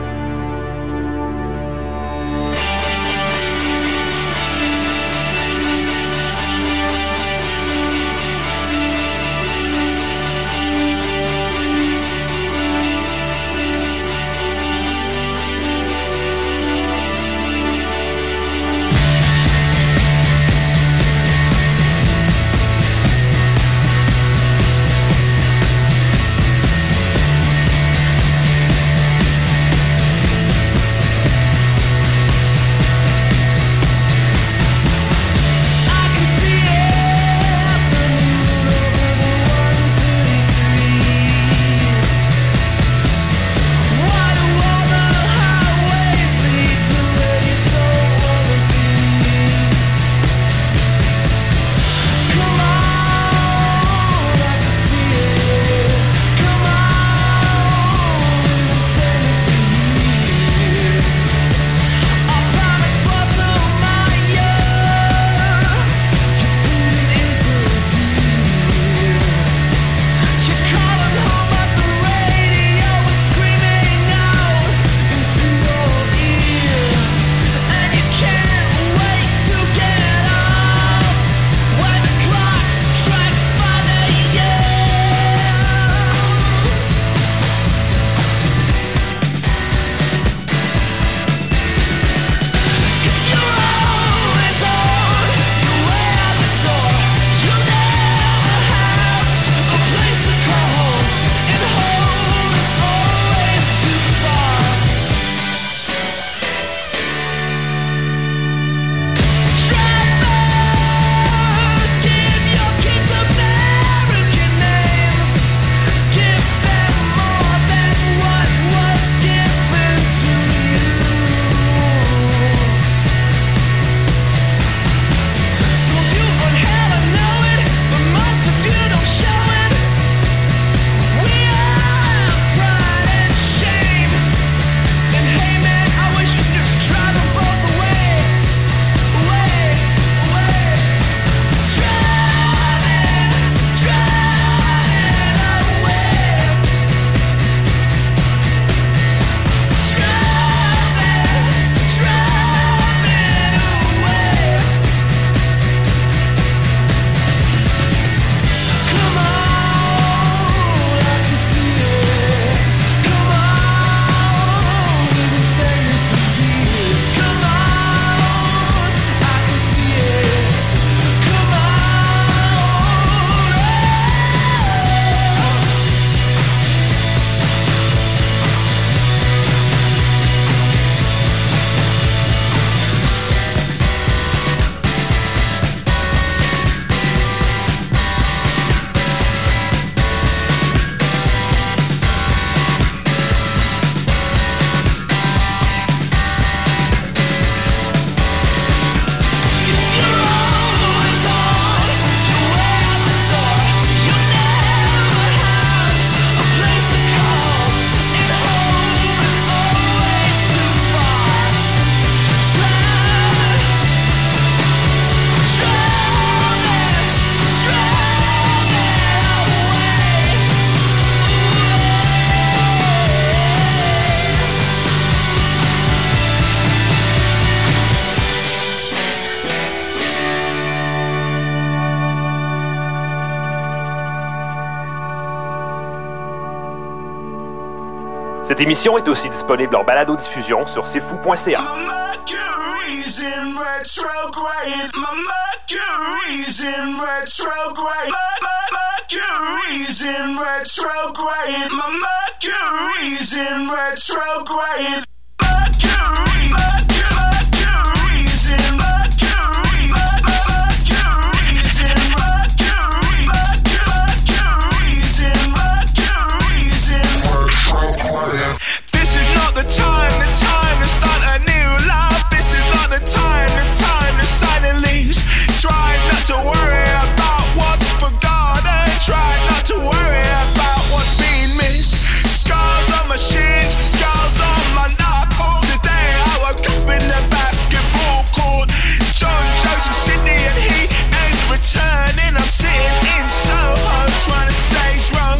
Cette émission est aussi disponible en balado-diffusion sur c'est fou point c a. Mercury's in retrograde. My Mercury's in retrograde. Mercury's in retrograde. My Mercury's in retrograde. Mercury, Mercury's in Mercury. Mercury's in Mercury. Mercury's in Mercury's in retrograde. This is not the time, the time to start a new life. This is not the time, the time to silently try not to worry about what's forgotten. Try not to worry about what's being missed. Scars on my shins, scars on my knuckles. Today I woke up in the basketball court. John, Joseph, Sydney and he ain't returning. I'm sitting in Soho trying to stay drunk.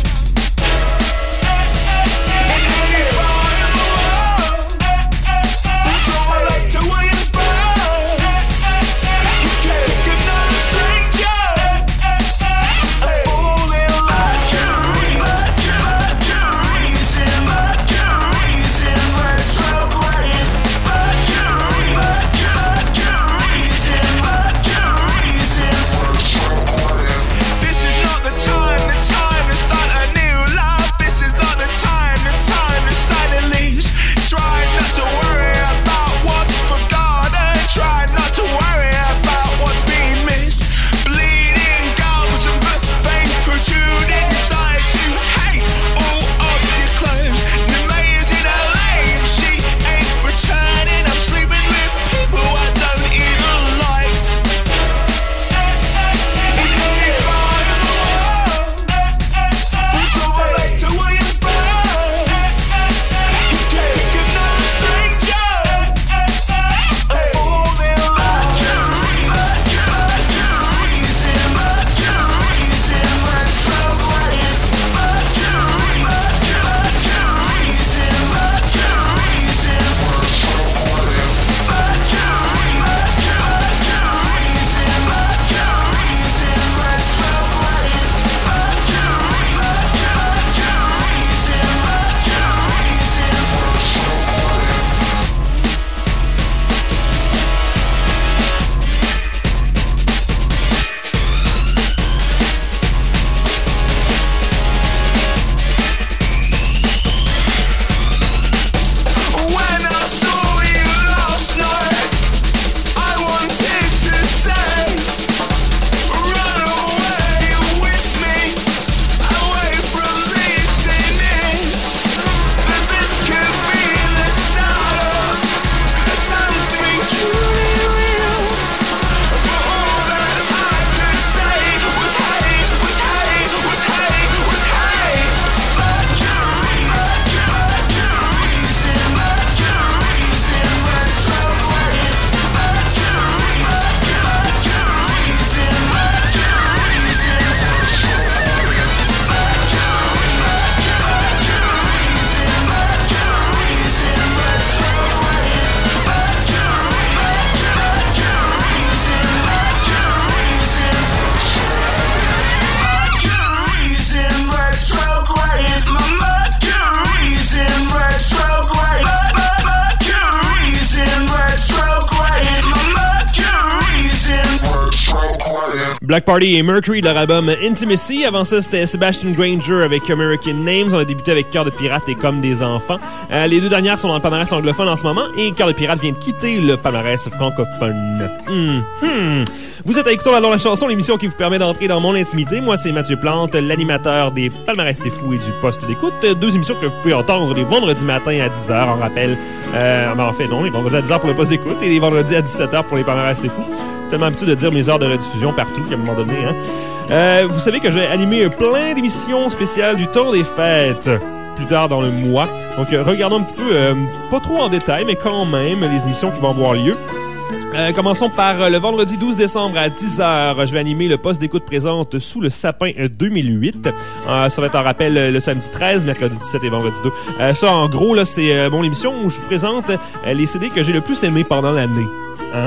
Black Party et Mercury de leur album Intimacy. Avant ça, c'était Sebastian Granger avec American Names. On a débuté avec Cœur de Pirate et Comme des enfants. Euh, les deux dernières sont dans le palmarès anglophone en ce moment et Cœur de Pirate vient de quitter le palmarès francophone. Mm-hmm. Vous êtes à écouter dans la chanson, l'émission qui vous permet d'entrer dans mon intimité. Moi, c'est Mathieu Plante, l'animateur des Palmarès C'est Fou et du Poste d'écoute. Deux émissions que vous pouvez entendre les vendredis matins à dix heures, on rappelle. Euh, ben en fait, non, les vendredis à dix heures pour le Poste d'écoute et les vendredis à dix-sept heures pour les Palmarès C'est Fou. Tellement habitué de dire mes heures de rediffusion partout qu'à un moment donné, hein. Euh, vous savez que je vais animer plein d'émissions spéciales du temps des fêtes plus tard dans le mois. Donc, euh, regardons un petit peu, euh, pas trop en détail, mais quand même, les émissions qui vont avoir lieu. Euh, commençons par euh, le vendredi douze décembre à dix heures. Je vais animer le poste d'écoute présente Sous le sapin deux mille huit. Euh, ça va être en rappel euh, le samedi treize, mercredi dix-sept et vendredi deux. Euh, ça, en gros, là, c'est euh, bon, l'émission où je vous présente euh, les C D que j'ai le plus aimés pendant l'année. Hein?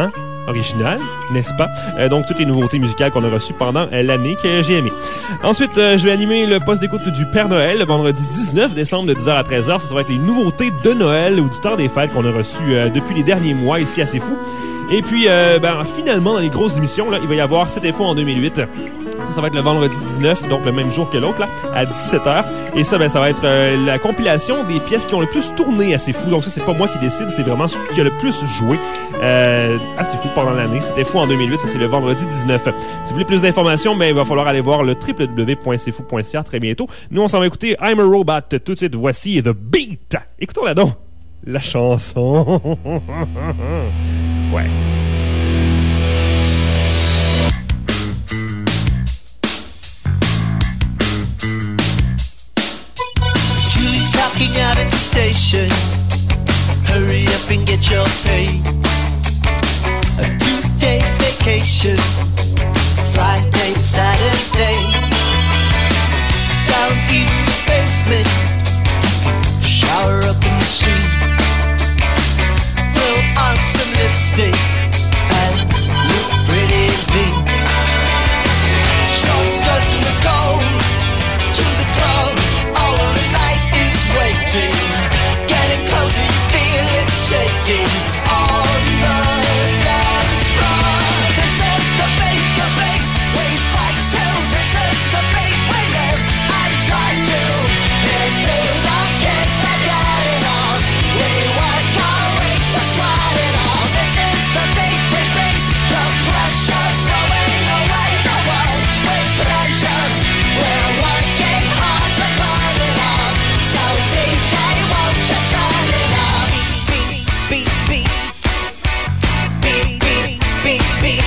original, n'est-ce pas? Euh, donc, toutes les nouveautés musicales qu'on a reçues pendant euh, l'année que j'ai aimé. Ensuite, euh, je vais animer le poste d'écoute du Père Noël le vendredi dix-neuf décembre de dix heures à treize heures. Ça va être les nouveautés de Noël ou du temps des fêtes qu'on a reçues euh, depuis les derniers mois ici à C'est Fou. Et puis, euh, ben, finalement, dans les grosses émissions, là, il va y avoir C'était Fou en deux mille huit. Ça, ça va être le vendredi dix-neuf, donc le même jour que l'autre, là, à dix-sept heures. Et ça, ben, ça va être euh, la compilation des pièces qui ont le plus tourné à C'est Fou. Donc ça, c'est pas moi qui décide, c'est vraiment ce qui a le plus joué euh, à C'est Fou pendant l'année. C'était Fou en deux mille huit, ça c'est le vendredi dix-neuf. Si vous voulez plus d'informations, ben, il va falloir aller voir le w w w point c fou point c a très bientôt. Nous, on s'en va écouter I'm a Robot tout de suite. Voici The Beat. Écoutons-la donc, la chanson. Ouais. Out at the station, hurry up and get your pay. A two-day vacation, Friday, Saturday. Down in the basement, shower up in the sea. Throw on some lipstick and look pretty neat. Short skirts in the cold, to the club, all of the night is waiting. Getting closer, you feel it shaking on the dance floor. This is the beat, the beat we fight to. This is the beat we live and die to. Here's to the kids that get it on. We work our way to sweat it off. This is the beat we beat, the pressure throwing away the world with pleasure. We're working hard to burn it off. So D J, won't you turn it off? Beat, beat, beat, beat, beat, beat, beat.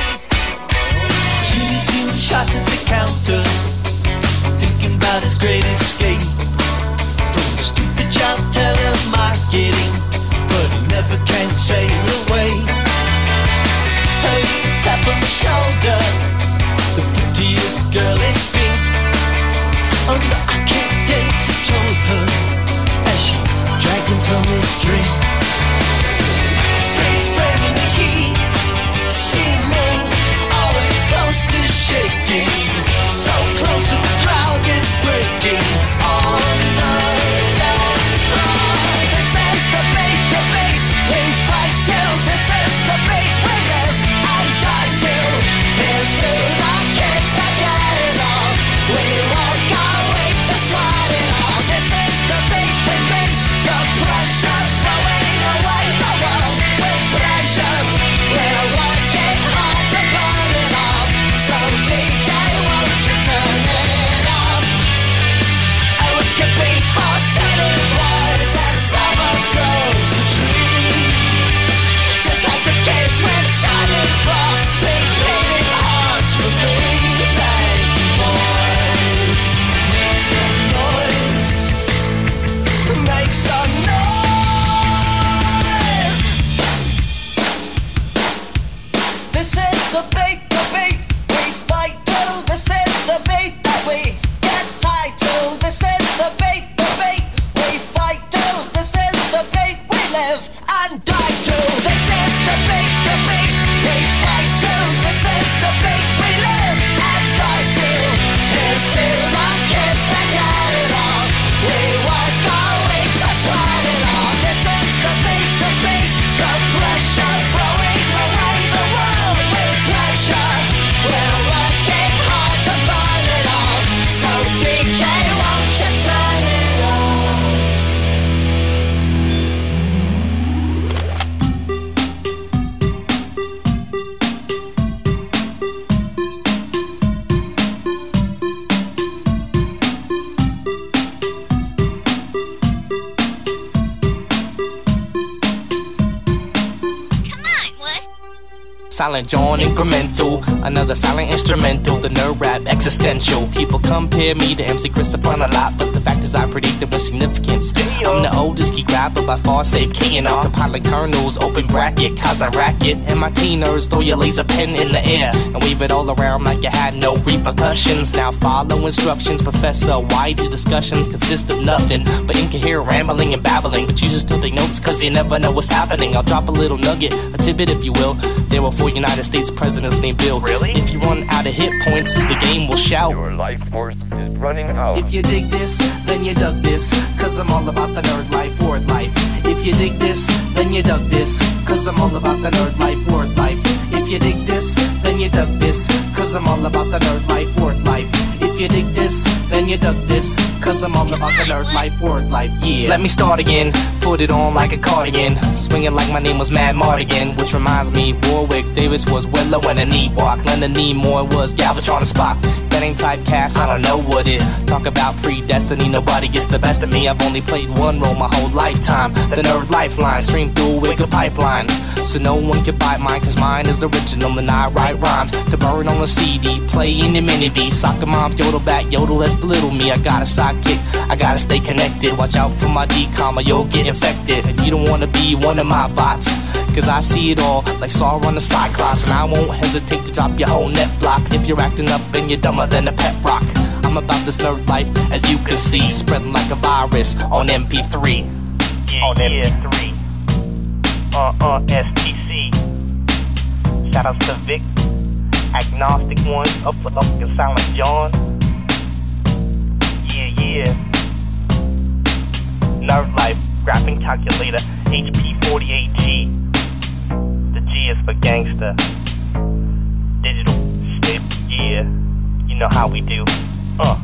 Jimmy's doing shots at the counter, thinking about his great escape from the stupid job telemarketing, but he never can sail away. Hey, tap on the shoulder, the prettiest girl in pink. Oh no, I can't dance, he told her as she dragged him from his drink. Freeze frame in the heat, she moves, always close to shaking. So close that the crowd is breaking on the dance floor. This is the beat, the beat we fight to. This is the beat we live and die to. Here's to the kids that get it off. We work our way to sweat it off. This is the beat we beat, the pressure throwing away the world with pleasure. We're working hard to burn it off. So D J, won't you turn it off? Oh, it could be for setting waters as summer grows the tree. Just like the kids with Chinese rocks, big bleeding hearts will be. Thank you, boys. Make some noise. Make some noise. This is the beat, the beat we fight to. This is the beat that we get high to. This is the beat, the beat we fight to. This is the beat we live and die to. This is the beat, the beat we fight to. This is the beat we live and die to. Here's to the kids that get it off. We work our way to sweat it off. This is the beat, the beat, the pressure throwing away the world with pleasure. We're working hard to burn it off. So D J, won't you turn it off? Silent John incremental, another silent instrumental. The nerd rap existential. People compare me to M C Chris upon a lot, but the factors I predicted with significance. I'm the oldest geek rapper by far, save K and R. Compiling kernels, open bracket, cause I rack it. And my teen nerds throw your laser pen in the air and wave it all around like you had no repercussions. Now follow instructions, Professor Whitey's discussions consist of nothing but incoherent rambling and babbling. But you just still take notes cause you never know what's happening. I'll drop a little nugget, a tidbit if you will. There were four United States presidents named Bill. Really? If you run out of hit points, the game will shout. Your life force is running out. If you dig this, then you dug this, cause I'm all about the nerd life, word life. If you dig this, then you dug this, cause I'm all about the nerd life, word life. If you dig this, then you dug this, cause I'm all about the nerd life, word life. If you dig this, then you dug this, cause I'm all about the nerd life, word life, yeah. Let me start again, put it on like a cardigan, swinging like my name was Mad Mardigan. Which reminds me, Warwick Davis was Willow and a knee walk. Leonard Nimoy was Galvatron and Spock. That ain't typecast, I don't know what it. Talk about predestiny, nobody gets the best of me. I've only played one role my whole lifetime. The nerd lifeline, stream through a wicked pipeline. So no one can bite mine, cause mine is original and I write rhymes to burn on a C D, play in the mini V. Soccer moms yodel back, yodel let's belittle me. I got a sidekick, I gotta stay connected. Watch out for my decom or you'll get infected. And you don't wanna be one of my bots, cause I see it all like Sauron the Cyclops. And I won't hesitate to drop your whole net block if you're acting up and you're dumber than a pet rock. I'm about this nerd life, as you can see, spreading like a virus on M P three. Yeah, on M P three. Uh, uh, S T C. Shoutouts to Vic, Agnostic One, up for up and Silent John. Yeah, yeah. Nerd Life, Graphing Calculator, H P forty-eight G. The G is for gangster. Digital Stip, yeah. You know how we do. Uh.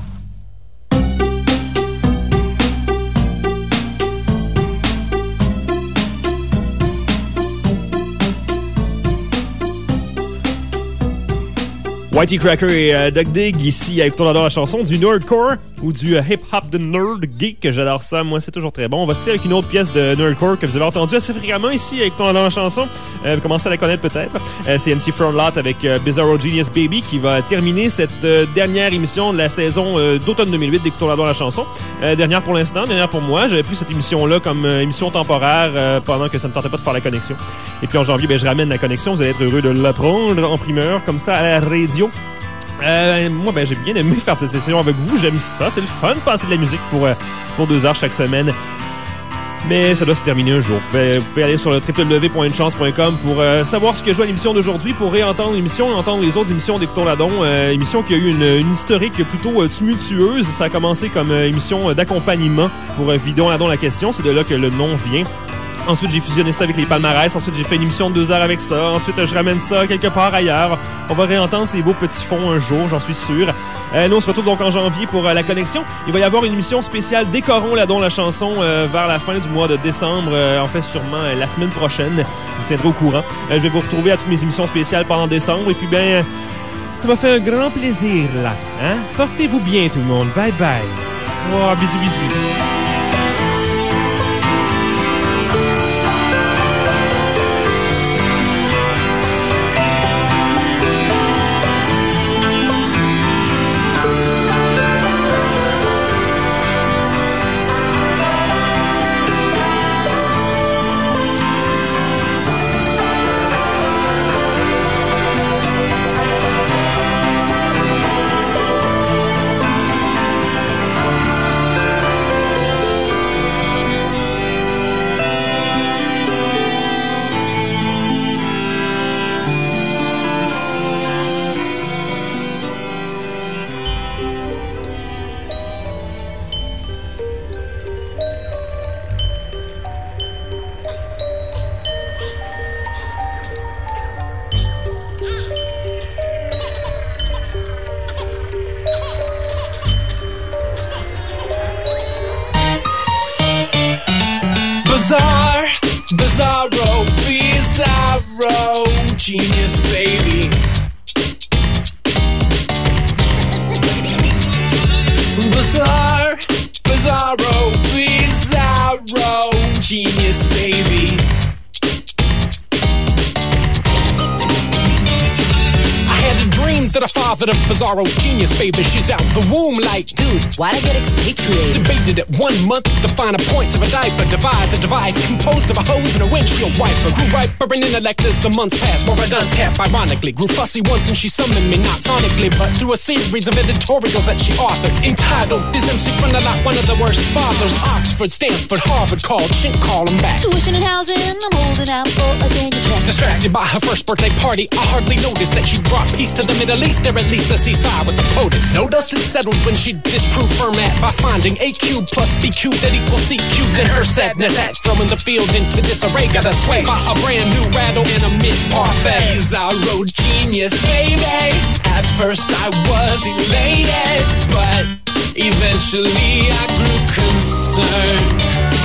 Whitey Cracker et euh, Doug Dig ici avec ton adore la chanson du nerdcore ou du euh, hip-hop de nerd geek, que j'adore ça, moi c'est toujours très bon. On va se quitter avec une autre pièce de nerdcore que vous avez entendu assez fréquemment ici avec ton adore la chanson. Euh, vous commencez à la connaître peut-être. Euh, c'est M C Frontlot avec euh, Bizarro Genius Baby qui va terminer cette euh, dernière émission de la saison euh, d'automne deux mille huit d'Écoutons adore la chanson. Euh, dernière pour l'instant, dernière pour moi. J'avais pris cette émission-là comme euh, émission temporaire euh, pendant que ça ne tentait pas de faire la connexion. Et puis en janvier, ben, je ramène la connexion. Vous allez être heureux de l'apprendre en primeur comme ça à la radio. Euh, moi, ben, j'ai bien aimé faire cette session avec vous. J'aime ça. C'est le fun de passer de la musique pour, euh, pour deux heures chaque semaine. Mais ça doit se terminer un jour. Vous pouvez, vous pouvez aller sur le w w w point une chance point com pour euh, savoir ce que joue à l'émission d'aujourd'hui, pour réentendre l'émission et entendre les autres émissions d'Écoutons Ladon. Euh, émission qui a eu une, une historique plutôt euh, tumultueuse. Ça a commencé comme euh, émission d'accompagnement pour euh, Vidon Ladon la question. C'est de là que le nom vient. Ensuite, j'ai fusionné ça avec les palmarès. Ensuite, j'ai fait une émission de deux heures avec ça. Ensuite, je ramène ça quelque part ailleurs. On va réentendre ces beaux petits fonds un jour, j'en suis sûr. Euh, nous, on se retrouve donc en janvier pour euh, la connexion. Il va y avoir une émission spéciale Décorons Ladon la chanson euh, vers la fin du mois de décembre. Euh, en fait, sûrement euh, la semaine prochaine. Je vous tiendrai au courant. Euh, je vais vous retrouver à toutes mes émissions spéciales pendant décembre. Et puis, ben, ça m'a fait un grand plaisir, là. Hein? Portez-vous bien, tout le monde. Bye bye. Oh, bisous, bisous. Bizarre, bizarro, bizarro, genius baby. Bizarre, bizarro, bizarro, genius baby. I had a dream to the father of Bizarro Genius, baby. She's out the womb like, dude, why'd I get expatriated? Debated it one month to find a point of a diaper. Devised a device composed of a hose and a windshield wiper. Grew riper in intellect as the months passed. More a dunce cap, ironically. Grew fussy once and she summoned me, not sonically, but through a series of editorials that she authored. Entitled, Is M C Friend Not One of the Worst Fathers? Oxford, Stanford, Harvard called, shouldn't call him back. Tuition and housing, I'm holding out for a tenure track. Distracted by her first birthday party, I hardly noticed that she brought peace to the Middle East, or at least a ceasefire with the POTUS. No dust had settled when she disproved Fermat by finding A cubed plus B cubed that equals C cubed. And her sadness at throwing the field into disarray got us swayed by a brand new rattle in a mid-parfait. Bizarro genius, baby. At first I was elated, but eventually I grew concerned.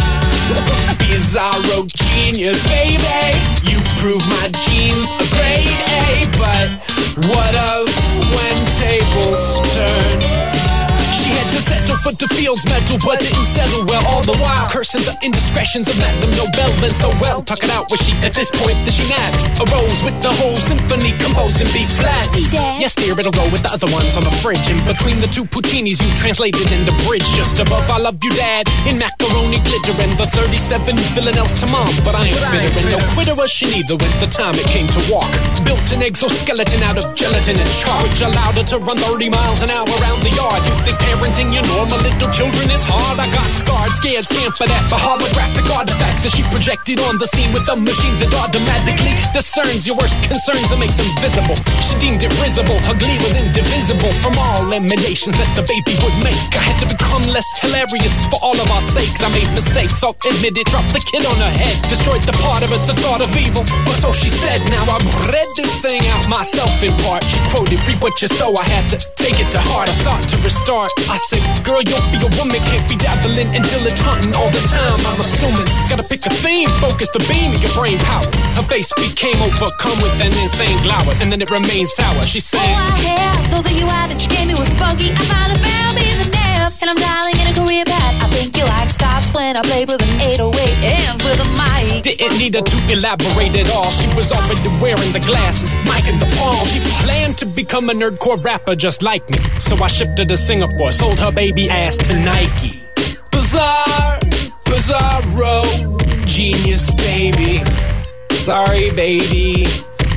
Bizarro genius, baby. You prove my genes a grade A, but what of when tables turn? She had to settle for the field's medal, but didn't settle well. All the while cursing the indiscretions of Madame Nobel. Been so well, tuck it out was she at this point that she napped. Arose with the whole symphony composed in B flat. Yes dear, it'll go with the other ones on the fridge. In between the two Puccinis you translated in the bridge. Just above I love you dad, in macaroni glitter. And the thirty-seven villanelles to mom. But I ain't bitter and no quitter was she neither when the time it came to walk. Built an exoskeleton out of gelatin and chalk, which allowed her to run thirty miles an hour around the yard. You think parenting your normal little children is hard? I got scarred, scared, scammed for that. The holographic artifacts that she projected on the scene with a machine that automatically discerns your worst concerns and makes them visible. She deemed it risible, her glee was indivisible from all emanations that the baby would make. I had to become less hilarious for all of our sakes. I made mistakes, I'll admit it, dropped the kid on her head, destroyed the part of it, the thought of evil. Or so she said, now I've read this thing out myself in part. She quoted, reap what you sow, I had to take it to heart. I sought to restart, I said, girl, you'll be a woman, can't be dabbling and dilettanting all the time, I'm assuming. Gotta pick a theme, focus the beam of your brain power. Her face became overcome with an insane glower, and then it remained sour. She said, oh, I have, though the U I that you gave me was funky, I finally found me the nap, and I'm dialing in a career path. I think you like stops when I played with an eight oh eight, ends with a mic. Didn't need her to elaborate at all. She was already wearing the glasses, mic in the palm. She planned to become a nerdcore rapper just like me, so I shipped her to Singapore, sold her baby ass to Nike. Bizarre, bizarro, genius baby. Sorry baby,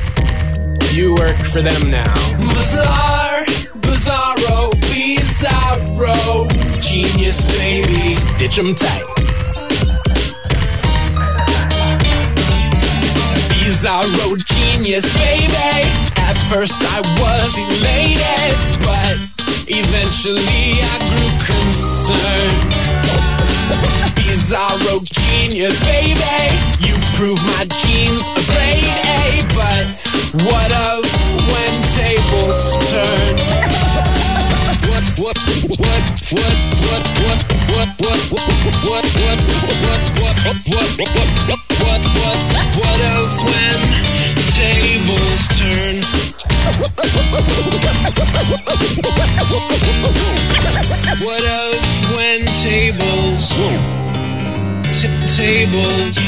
you work for them now. Bizarre, bizarro, bizarro, genius baby. Stitch 'em tight. Bizarro genius, baby. At first I was elated, but eventually I grew concerned. Bizarro genius, baby. You prove my genes a grade A, but what of when tables turn? What, what, what, what, what, what, what, what, what, what, what, what, what, what, what, what, what of when tables turn? What of when tables, t- tables